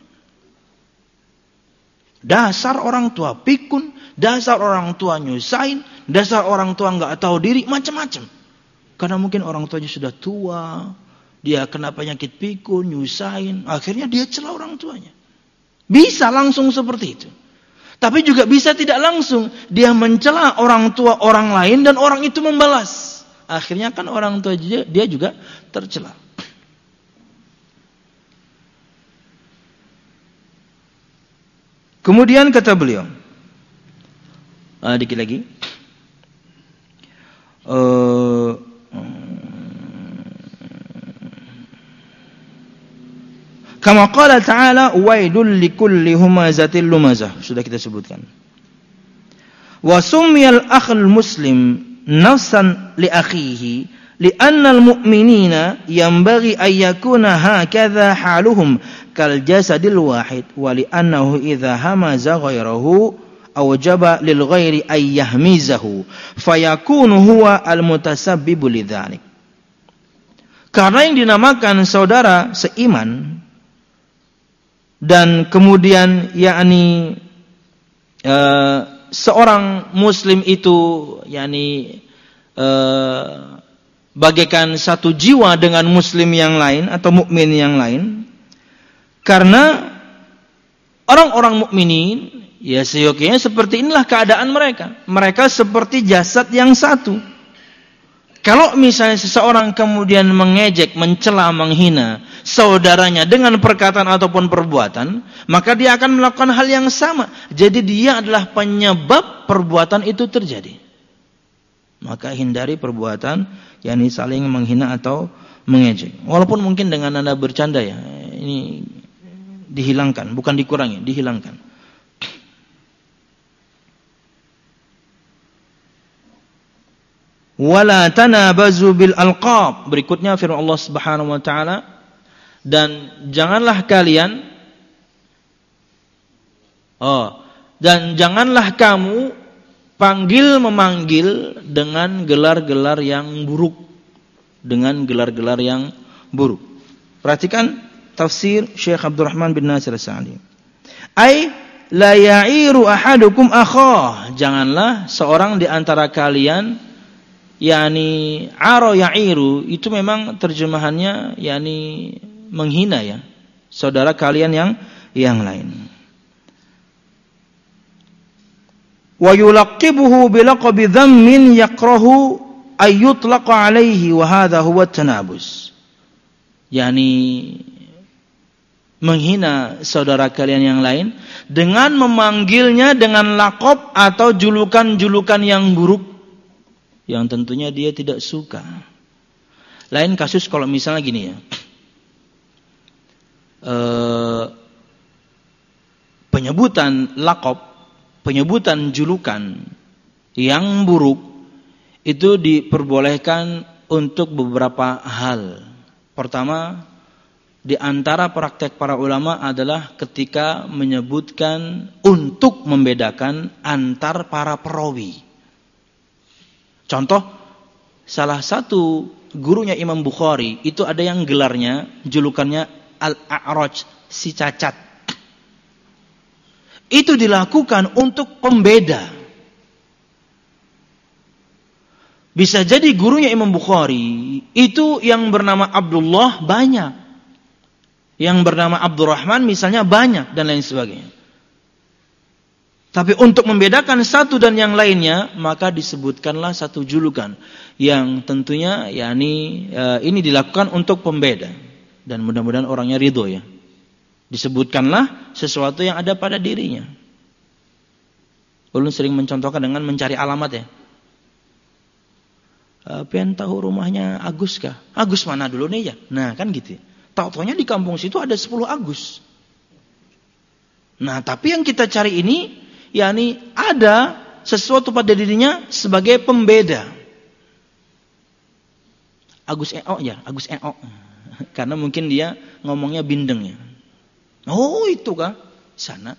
Dasar orang tua pikun, dasar orang tua nyusahin, dasar orang tua enggak tahu diri, macam-macam. Karena mungkin orang tuanya sudah tua, dia kena penyakit pikun, nyusahin, akhirnya dia cela orang tuanya. Bisa langsung seperti itu. Tapi juga bisa tidak langsung, dia mencela orang tua orang lain dan orang itu membalas. akhirnya kan orang tua dia juga tercela. Kemudian kata beliau, uh, dikit lagi, uh, kama qala ta'ala wailul likulli humazatil lumazah, sudah kita sebutkan. Wa summiyal akhul muslim nafsan li akhihi li'anna al-mu'minina yanbaghi an yakuna hakadha haluhum kal jasadil wahid wa li'annahu idza hamaza ghairahu awjaba lil ghairi ay yahmizahu fayakunu huwa al-mutasabbibu lidzalik. Karena yang dinamakan saudara seiman dan kemudian yakni uh, seorang muslim itu yakni uh, bagaikan satu jiwa dengan muslim yang lain atau mukmin yang lain, karena orang-orang mukminin ya seyogianya seperti inilah keadaan mereka. Mereka seperti jasad yang satu. Kalau misalnya seseorang kemudian mengejek, mencela, menghina saudaranya dengan perkataan ataupun perbuatan, maka dia akan melakukan hal yang sama. Jadi dia adalah penyebab perbuatan itu terjadi. Maka hindari perbuatan yakni saling menghina atau mengejek. Walaupun mungkin dengan nada bercanda ya, ini dihilangkan, bukan dikurangi, dihilangkan. Wala tanabazu bil alqab. Berikutnya firman Allah Subhanahu wa taala, dan janganlah kalian oh dan janganlah kamu panggil memanggil dengan gelar-gelar yang buruk, dengan gelar-gelar yang buruk. Perhatikan tafsir Syekh Abdurrahman bin Nasir As-Sa'di. Ai la ya'iru ahadukum akhah. Janganlah seorang di antara kalian, yakni aro ya'iru itu memang terjemahannya yakni menghina ya, saudara kalian yang yang lain. Wa yulaqibuhu bilaqabi dhammin yakrahu ay yutlaqa alaihi wa hadha huwa at-tanabus. Yani menghina saudara kalian yang lain dengan memanggilnya dengan laqab atau julukan-julukan yang buruk yang tentunya dia tidak suka. Lain kasus kalau misalnya gini ya, e, penyebutan laqab, penyebutan julukan yang buruk itu diperbolehkan untuk beberapa hal. Pertama, di antara praktek para ulama adalah ketika menyebutkan untuk membedakan antar para perawi. Contoh, salah satu gurunya Imam Bukhari itu ada yang gelarnya, julukannya Al-A'raj, si cacat. Itu dilakukan untuk pembeda. Bisa jadi gurunya Imam Bukhari itu yang bernama Abdullah banyak, yang bernama Abdurrahman misalnya banyak, dan lain sebagainya. Tapi untuk membedakan satu dan yang lainnya, maka disebutkanlah satu julukan yang tentunya yakni e, ini dilakukan untuk pembeda, dan mudah-mudahan orangnya ridho ya. Disebutkanlah sesuatu yang ada pada dirinya. Ulun sering mencontohkan dengan mencari alamat ya. E, pengen tahu rumahnya Agus kah? Agus mana dulu nih ya? Nah kan gitu. Tahu-taunya di kampung situ ada sepuluh Agus. Nah tapi yang kita cari ini, yakni ada sesuatu pada dirinya sebagai pembeda. Agus E O ya, Agus E O. Karena mungkin dia ngomongnya bindeng ya. Oh itu kah? Sana.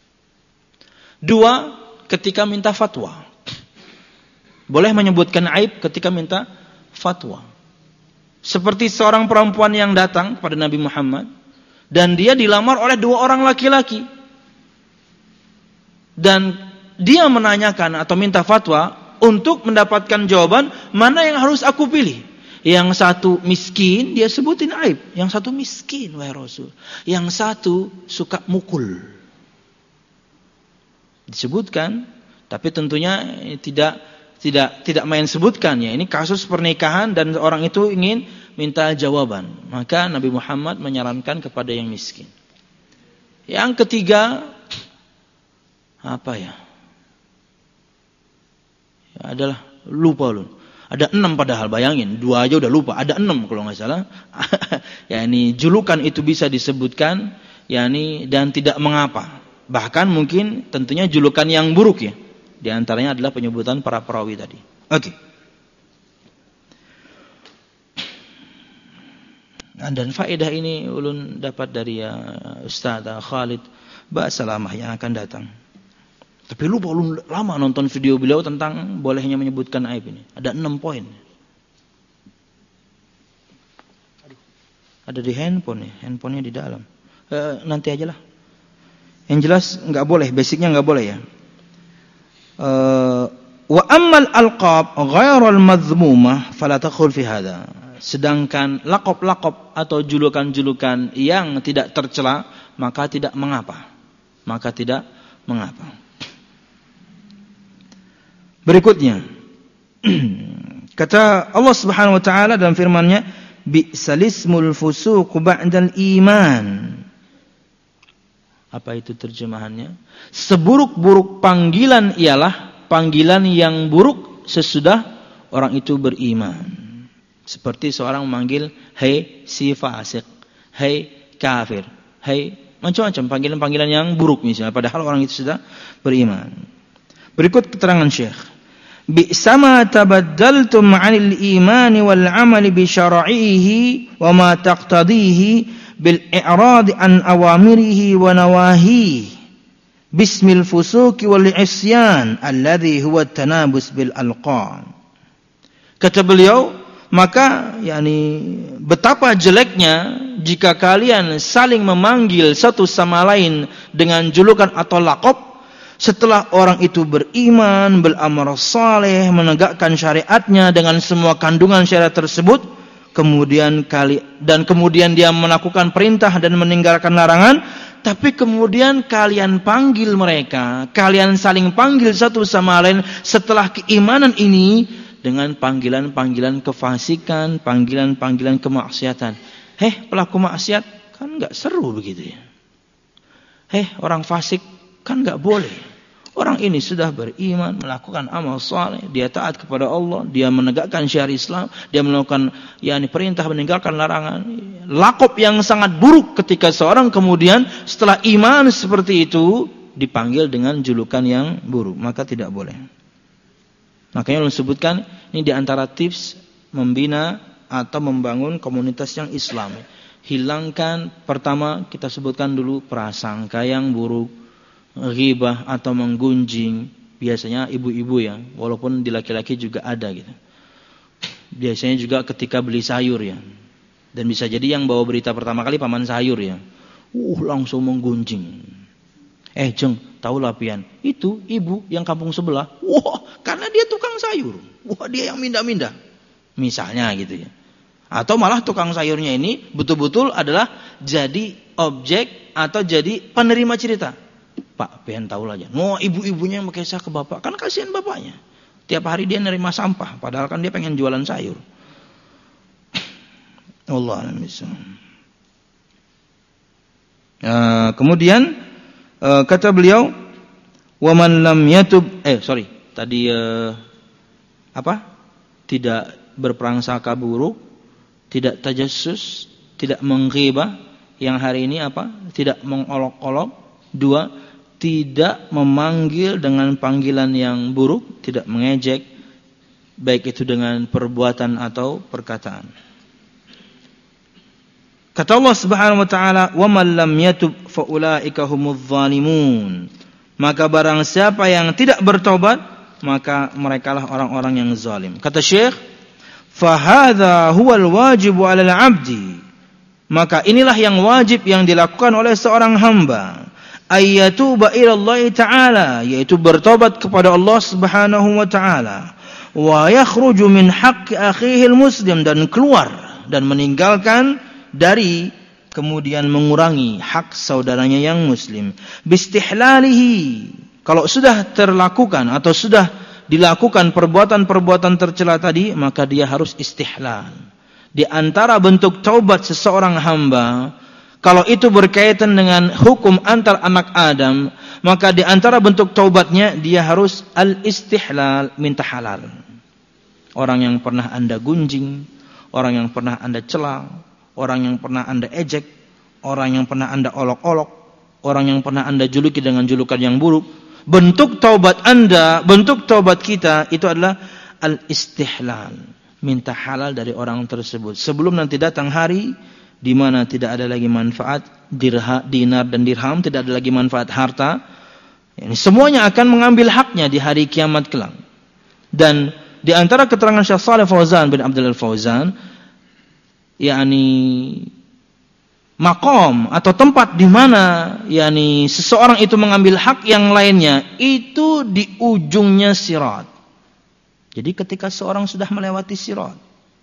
Dua, ketika minta fatwa. Boleh menyebutkan aib ketika minta fatwa. Seperti seorang perempuan yang datang kepada Nabi Muhammad dan dia dilamar oleh dua orang laki-laki. Dan dia menanyakan atau minta fatwa untuk mendapatkan jawaban mana yang harus aku pilih. Yang satu miskin, dia sebutin aib. Yang satu miskin, wahai Rasul. Yang satu suka mukul. Disebutkan, tapi tentunya tidak tidak tidak main sebutkan ya. Ini kasus pernikahan dan orang itu ingin minta jawaban. Maka Nabi Muhammad menyarankan kepada yang miskin. Yang ketiga apa ya? Ya adalah lupa lu. Ada enam padahal, bayangin, dua aja udah lupa. Ada enam kalau nggak salah. Ya ini julukan itu bisa disebutkan, ya ini dan tidak mengapa. Bahkan mungkin tentunya julukan yang buruk ya. Di antaranya adalah penyebutan para perawi tadi. Oke. Okay. Dan faedah ini ulun dapat dari ya, Ustaz Khalid Ba'salamah yang akan datang. Tapi lupa ulun lama nonton video beliau tentang bolehnya menyebutkan aib ini. Ada enam poin. Ada di handphone ya, handphonenya di dalam. E, nanti aja lah. Yang jelas nggak boleh, basicnya nggak boleh ya. Wa ammal alqab ghairul madhmumah fala takhul fi hadha. Sedangkan laqab-laqab atau julukan-julukan yang tidak tercela maka tidak mengapa. Maka tidak mengapa. Berikutnya kata Allah Subhanahu wa taala dalam firman-Nya bi'salismul fusuq ba'dal iman. Apa itu terjemahannya? Seburuk-buruk panggilan ialah panggilan yang buruk sesudah orang itu beriman. Seperti seorang memanggil, hei si fasik, hei kafir, hei macam-macam panggilan-panggilan yang buruk misalnya. Padahal orang itu sudah beriman. Berikut keterangan Syekh. Bi'sama tabaddaltum 'anil imani wal 'amali bi syara'ihi wa ma taqtadihi bil i'rad an awamirihi wa nawahihi bismil fusuki wal isyan alladhi huwa tanabus bil alqan. Kata beliau, maka yakni betapa jeleknya jika kalian saling memanggil satu sama lain dengan julukan atau laqab setelah orang itu beriman, beramal saleh, menegakkan syariatnya dengan semua kandungan syariat tersebut. Kemudian kali dan kemudian dia melakukan perintah dan meninggalkan larangan, tapi kemudian kalian panggil mereka, kalian saling panggil satu sama lain setelah keimanan ini dengan panggilan-panggilan kefasikan, panggilan-panggilan kemaksiatan. Heh, pelaku maksiat kan enggak seru begitu ya. Heh, orang fasik kan enggak boleh. Orang ini sudah beriman, melakukan amal saleh, dia taat kepada Allah, dia menegakkan syariat Islam, dia melakukan yakni perintah meninggalkan larangan. Laqab yang sangat buruk ketika seorang kemudian setelah iman seperti itu dipanggil dengan julukan yang buruk, maka tidak boleh. Makanya ulun sebutkan ini di antara tips membina atau membangun komunitas yang Islami. Hilangkan pertama kita sebutkan dulu prasangka yang buruk. Ghibah atau menggunjing, biasanya ibu-ibu ya, walaupun di laki-laki juga ada gitu. Biasanya juga ketika beli sayur ya. Dan bisa jadi yang bawa berita pertama kali paman sayur ya. Uh, langsung menggunjing. Eh, Jeng, tahu lah pian. Itu ibu yang kampung sebelah. Wah, karena dia tukang sayur. Wah, dia yang mindah-mindah. Misalnya gitu ya. Atau malah tukang sayurnya ini betul-betul adalah jadi objek atau jadi penerima cerita. Pak, pengen tahu aja. No, ibu-ibunya yang berkisah ke bapak. Kan kasihan bapaknya. Tiap hari dia nerima sampah. Padahal kan dia pengen jualan sayur. Allah a'lam. Uh, kemudian uh, kata beliau, wa man lam yatub, eh sorry, tadi uh, apa? Tidak berprasangka buruk, tidak tajassus, tidak mengghibah. Yang hari ini apa? Tidak mengolok-olok. Dua, tidak memanggil dengan panggilan yang buruk, tidak mengejek, baik itu dengan perbuatan atau perkataan. Kata Allah Subhanahu wa taala, "Wa man lam yatub fa ulaika humudz zalimun." Maka barang siapa yang tidak bertobat, maka merekalah orang-orang yang zalim. Kata Syekh, "Fa hadza huwal wajibu 'alal 'abdi." Maka inilah yang wajib yang dilakukan oleh seorang hamba. Ayyatuba ila Allah Ta'ala, yaitu bertobat kepada Allah Subhanahu wa taala, wa yakhruju min haqqi akhihi muslim, dan keluar dan meninggalkan dari kemudian mengurangi hak saudaranya yang muslim. Bistihlalihi, kalau sudah terlakukan atau sudah dilakukan perbuatan-perbuatan tercela tadi, maka dia harus istihlal. Di antara bentuk taubat seseorang hamba, kalau itu berkaitan dengan hukum antar anak Adam, maka di antara bentuk taubatnya dia harus al-istihlal, minta halal. Orang yang pernah Anda gunjing, orang yang pernah Anda cela, orang yang pernah Anda ejek, orang yang pernah Anda olok-olok, orang yang pernah Anda juluki dengan julukan yang buruk, bentuk taubat Anda, bentuk taubat kita itu adalah al-istihlal, minta halal dari orang tersebut. Sebelum nanti datang hari di mana tidak ada lagi manfaat dirha, dinar dan dirham, tidak ada lagi manfaat harta. Ini semuanya akan mengambil haknya di hari kiamat kelak. Dan di antara keterangan Syekh Shalih Fauzan bin Abdul Fauzan, yakni maqam atau tempat di mana yakni seseorang itu mengambil hak yang lainnya itu di ujungnya sirat. Jadi ketika seorang sudah melewati sirat,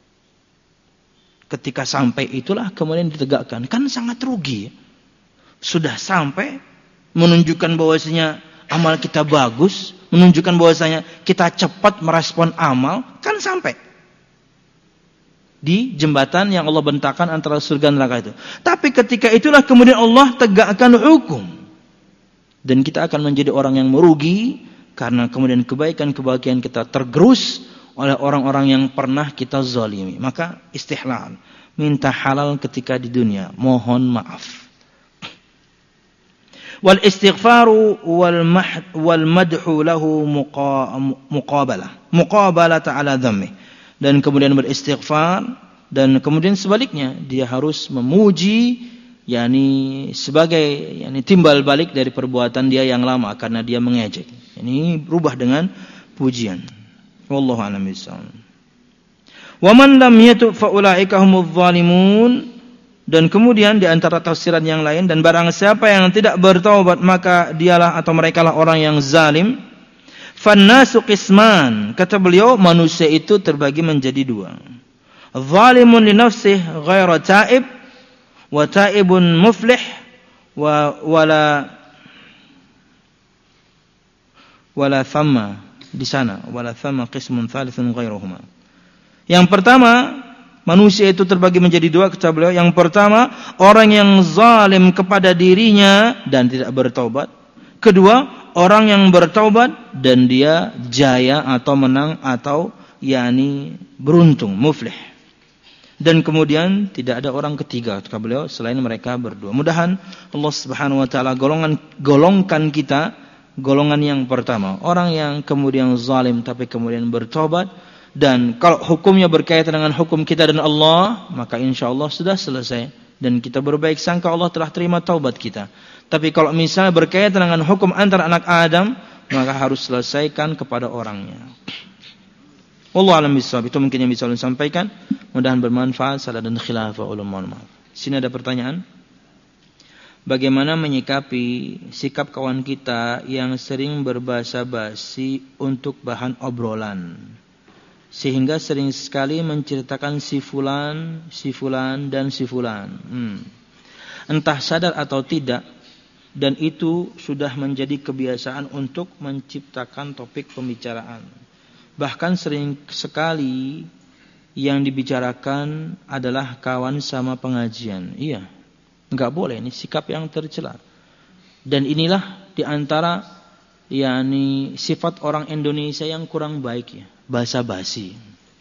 ketika sampai itulah kemudian ditegakkan, kan sangat rugi. Sudah sampai menunjukkan bahwasanya amal kita bagus, menunjukkan bahwasanya kita cepat merespon amal, kan sampai di jembatan yang Allah bentangkan antara surga dan neraka itu. Tapi ketika itulah kemudian Allah tegakkan hukum. Dan kita akan menjadi orang yang merugi karena kemudian kebaikan-kebahagiaan kita tergerus oleh orang-orang yang pernah kita zalimi. Maka istihlal, minta halal ketika di dunia, mohon maaf. Wal istighfaru wal mahd wal madhu lahu muqabalah. Muqabalah ta'ala dhammi. Dan kemudian beristighfar, dan kemudian sebaliknya dia harus memuji, yakni sebagai yakni timbal balik dari perbuatan dia yang lama karena dia mengejek. Ini berubah dengan pujian. Wallahu a'lam bishawab. Wa man lam yatub fa ulaika humuz zalimun. Dan kemudian di antara tafsiran yang lain, dan barang siapa yang tidak bertaubat maka dialah atau merekalah orang yang zalim. Fannasu qisman, kata beliau, manusia itu terbagi menjadi dua. Zalimun li nafsihi ghairu ta'ib, wa ta'ibun muflih, wa wala wala thamma, di sana wala thamma qismun thalithun ghairuhuma. Yang pertama, manusia itu terbagi menjadi dua, kata beliau. Yang pertama, orang yang zalim kepada dirinya dan tidak bertaubat. Kedua, orang yang bertaubat dan dia jaya atau menang atau yakni beruntung, muflih. Dan kemudian tidak ada orang ketiga, kata beliau, selain mereka berdua. Mudahan Allah Subhanahu wa taala golongan golongkan kita golongan yang pertama, orang yang kemudian zalim tapi kemudian bertaubat. Dan kalau hukumnya berkaitan dengan hukum kita dan Allah, maka insyaallah sudah selesai dan kita berbaik sangka Allah telah terima taubat kita. Tapi kalau misalnya berkaitan dengan hukum antara anak Adam, maka harus selesaikan kepada orangnya. Wallahu a'lam bishawab. Itu mungkin yang bisa saya sampaikan. Mudah-mudahan bermanfaat. Salah dan khilafah, ulun mohon maaf. Sini ada pertanyaan. Bagaimana menyikapi sikap kawan kita yang sering berbahasa basi untuk bahan obrolan, sehingga sering sekali menceritakan si fulan, si fulan dan si fulan. Hmm. Entah sadar atau tidak, dan itu sudah menjadi kebiasaan untuk menciptakan topik pembicaraan. Bahkan sering sekali yang dibicarakan adalah kawan sama pengajian. Iya, enggak boleh, ini sikap yang tercela. Dan inilah diantara yakni sifat orang Indonesia yang kurang baik ya, basa-basi.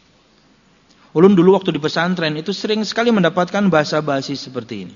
Ulun dulu waktu di pesantren itu sering sekali mendapatkan basa-basi seperti ini.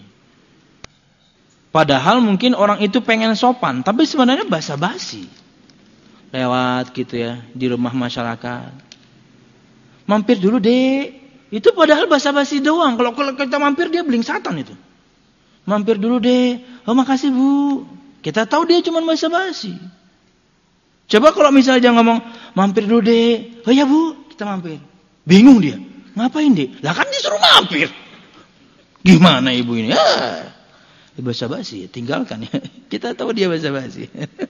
Padahal mungkin orang itu pengen sopan, tapi sebenarnya basa-basi. Lewat gitu ya, di rumah masyarakat. Mampir dulu deh. Itu padahal basa-basi doang. Kalau kita mampir dia belingsatan itu. Mampir dulu deh. Oh makasih bu. Kita tahu dia cuma basa-basi. Coba kalau misalnya dia ngomong, mampir dulu deh. Oh ya bu, kita mampir. Bingung dia. Ngapain deh? Lah kan disuruh mampir. Gimana ibu ini? Ah. Basa-basi, tinggalkan ya. Kita tahu dia basa-basi.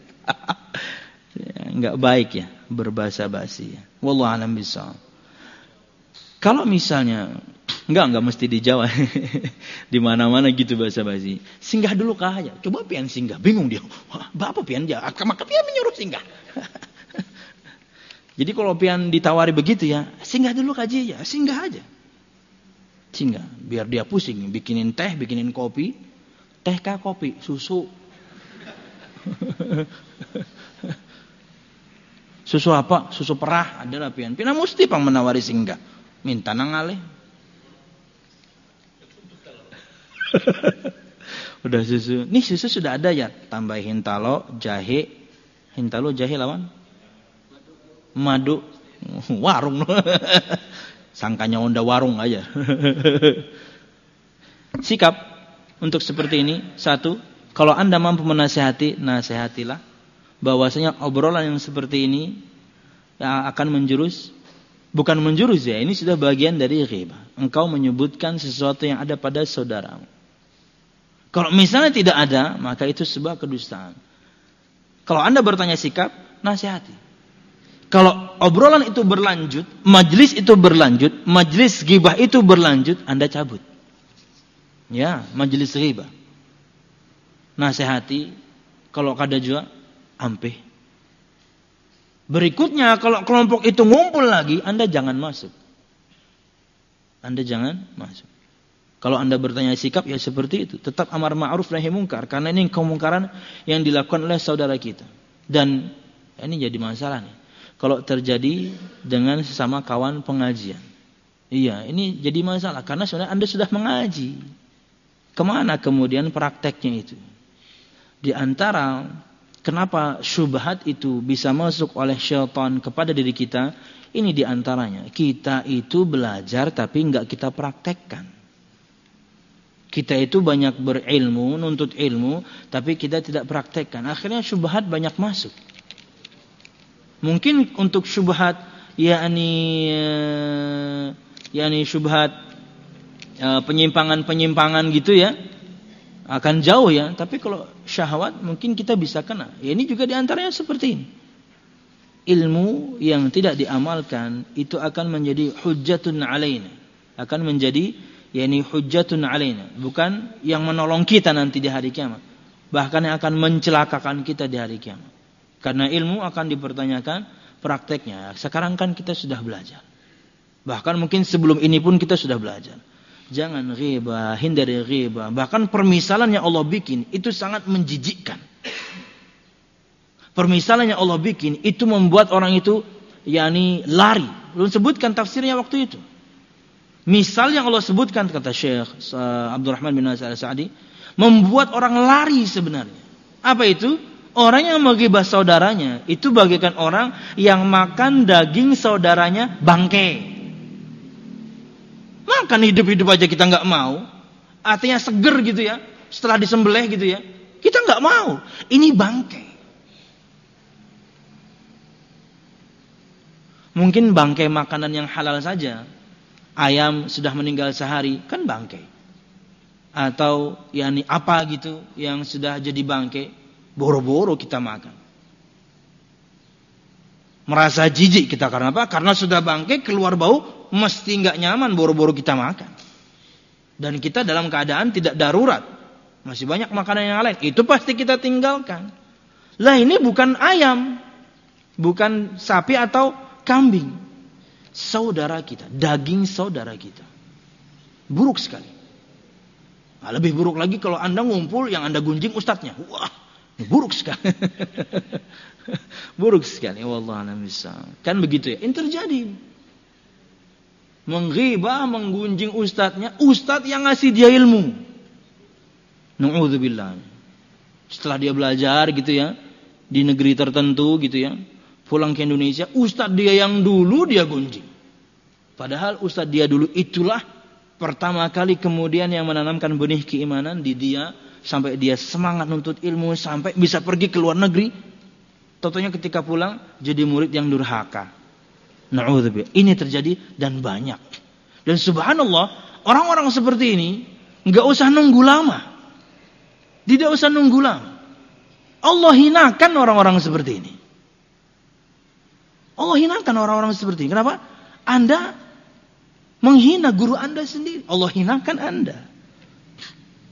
Enggak baik ya berbasa-basi. Wallahu a'lam bishawab. Kalau misalnya enggak enggak mesti di Jawa. Di mana-mana gitu basa-basi. Singgah dulu kah aja. Coba pian singgah, bingung dia. Wah, bapak pian ja, maka pian menyuruh singgah. Jadi kalau pian ditawari begitu ya, singgah dulu kaji ya, singgah aja. Singgah, biar dia pusing, bikinin teh, bikinin kopi, teh kah kopi, susu. Susu apa? Susu perah adalah pian. Pian mesti pang menawari singgah. Minta nangaleh. Udah susu. Nih susu sudah ada ya. Tambahin talo, jahe. Hintalo, jahe lawan? Madu. Warung. Sangkanya onda warung aja. Sikap untuk seperti ini. Satu. Kalau Anda mampu menasihati, nasihatilah. Bahwasanya obrolan yang seperti ini yang akan menjurus. Bukan menjurus ya. Ini sudah bagian dari ghibah. Engkau menyebutkan sesuatu yang ada pada saudaramu. Kalau misalnya tidak ada, maka itu sebuah kedustaan. Kalau Anda bertanya sikap, nasihati. Kalau obrolan itu berlanjut, majlis itu berlanjut, majlis ghibah itu berlanjut, Anda cabut. Ya, majlis ghibah. Nasihati, kalau kada juga, ampeh. Berikutnya, kalau kelompok itu ngumpul lagi, Anda jangan masuk. Anda jangan masuk. Kalau Anda bertanya sikap, ya seperti itu. Tetap amar ma'ruf nahi mungkar. Karena ini kemungkaran yang dilakukan oleh saudara kita. Dan ini jadi masalah nih. Kalau terjadi dengan sesama kawan pengajian. Iya, ini jadi masalah. Karena sebenarnya Anda sudah mengaji. Kemana kemudian prakteknya itu? Di antara kenapa syubhat itu bisa masuk oleh syaitan kepada diri kita, ini di antaranya. Kita itu belajar tapi enggak kita praktekkan. Kita itu banyak berilmu, nuntut ilmu, tapi kita tidak praktekkan. Akhirnya syubhat banyak masuk. Mungkin untuk syubhat, yakni, yakni syubhat penyimpangan-penyimpangan gitu ya, akan jauh ya. Tapi kalau syahwat mungkin kita bisa kena. Ya, ini juga diantaranya seperti ini. Ilmu yang tidak diamalkan itu akan menjadi hujjatun alaina, akan menjadi yakni hujjatun alaina, bukan yang menolong kita nanti di hari kiamat, bahkan yang akan mencelakakan kita di hari kiamat. Karena ilmu akan dipertanyakan prakteknya. Sekarang kan kita sudah belajar. Bahkan mungkin sebelum ini pun kita sudah belajar. Jangan ghibah, hindari ghibah. Bahkan permisalan yang Allah bikin itu sangat menjijikkan. Permisalan yang Allah bikin itu membuat orang itu yakni lari. Belum sebutkan tafsirnya waktu itu. Misal yang Allah sebutkan, kata Syekh Abdurrahman bin Nasir Al-Sa'di, membuat orang lari sebenarnya. Apa itu? Orang yang menggibah saudaranya itu bagaikan orang yang makan daging saudaranya bangke. Makan hidup-hidup aja kita nggak mau. Artinya seger gitu ya. Setelah disembelih gitu ya. Kita nggak mau. Ini bangke. Mungkin bangke makanan yang halal saja. Ayam sudah meninggal sehari, kan bangke. Atau yakni apa gitu yang sudah jadi bangke. Boro-boro kita makan. Merasa jijik kita karena apa? Karena sudah bangke, keluar bau, mesti nggak nyaman, boro-boro kita makan. Dan kita dalam keadaan tidak darurat. Masih banyak makanan yang lain. Itu pasti kita tinggalkan. Lah ini bukan ayam. Bukan sapi atau kambing. Saudara kita. Daging saudara kita. Buruk sekali. Nah, lebih buruk lagi kalau Anda ngumpul yang Anda gunjing ustadznya. Wah. Buruk sekali. Buruk sekali. Wallahualam bissawab. Kan begitu ya. Ini terjadi. Menghibah, menggunjing ustadznya. Ustadz yang ngasih dia ilmu. Na'udzubillah. Setelah dia belajar gitu ya. Di negeri tertentu gitu ya. Pulang ke Indonesia. Ustadz dia yang dulu dia gunjing. Padahal ustadz dia dulu itulah pertama kali kemudian yang menanamkan benih keimanan di dia. Sampai dia semangat nuntut ilmu. Sampai bisa pergi ke luar negeri. Tentunya ketika pulang. Jadi murid yang durhaka. Na'udzubillah. Ini terjadi dan banyak. Dan subhanallah. Orang-orang seperti ini. Nggak usah nunggu lama. Tidak usah nunggu lama. Allah hinakan orang-orang seperti ini. Allah hinakan orang-orang seperti ini. Kenapa? Anda menghina guru Anda sendiri. Allah hinakan Anda.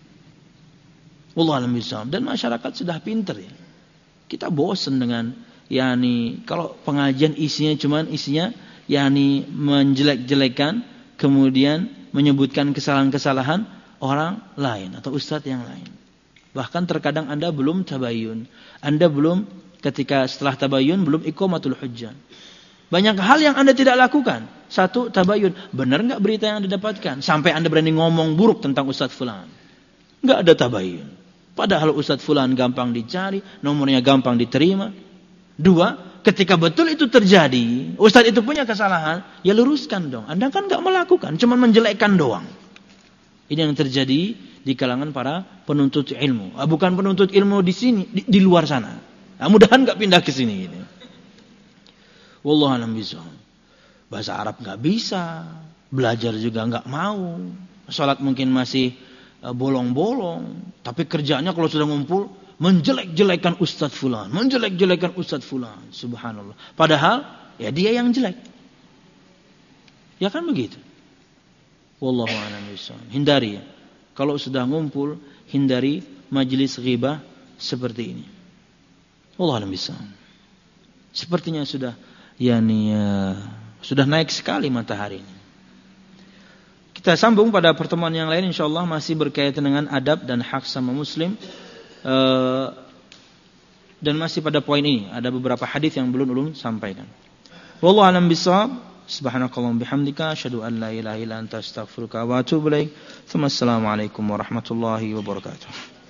Wallahualam bissawab. Dan masyarakat sudah pintar ya. Kita bosan dengan yakni kalau pengajian isinya cuman isinya yakni menjelek-jelekan, kemudian menyebutkan kesalahan-kesalahan orang lain atau ustadz yang lain. Bahkan terkadang Anda belum tabayun, Anda belum ketika setelah tabayun belum iqamatul hujjah. Banyak hal yang Anda tidak lakukan. Satu, tabayun. Benar enggak berita yang Anda dapatkan? Sampai Anda berani ngomong buruk tentang Ustadz Fulan. Enggak ada tabayun. Padahal Ustadz Fulan gampang dicari, nomornya gampang diterima. Dua, ketika betul itu terjadi, Ustadz itu punya kesalahan, ya luruskan dong. Anda kan enggak melakukan, cuma menjelekkan doang. Ini yang terjadi di kalangan para penuntut ilmu. Bukan penuntut ilmu di sini, di, di luar sana. Nah, mudahan enggak pindah ke sini gitu. Wallahu a'lam bishawab. Bahasa Arab nggak bisa, belajar juga nggak mau, sholat mungkin masih bolong-bolong, tapi kerjanya kalau sudah ngumpul menjelek-jelekan Ustadz Fulan, menjelek-jelekan Ustadz Fulan, subhanallah. Padahal ya dia yang jelek, ya kan begitu. Wallahu a'lam bishawab. Hindari ya, kalau sudah ngumpul hindari majelis ghibah seperti ini. Wallahu a'lam bishawab. Sepertinya sudah yakni ya, sudah naik sekali matahari ini. Kita sambung pada pertemuan yang lain insyaallah masih berkaitan dengan adab dan hak sama muslim. Uh, dan masih pada poin ini ada beberapa hadis yang belum ulun sampaikan. Wallahu a'lam bishawab. Subhanakallahumma bihamdika asyhadu an la ilaha illa anta astaghfiruka wa atubu ilaik. Assalamualaikum warahmatullahi wabarakatuh.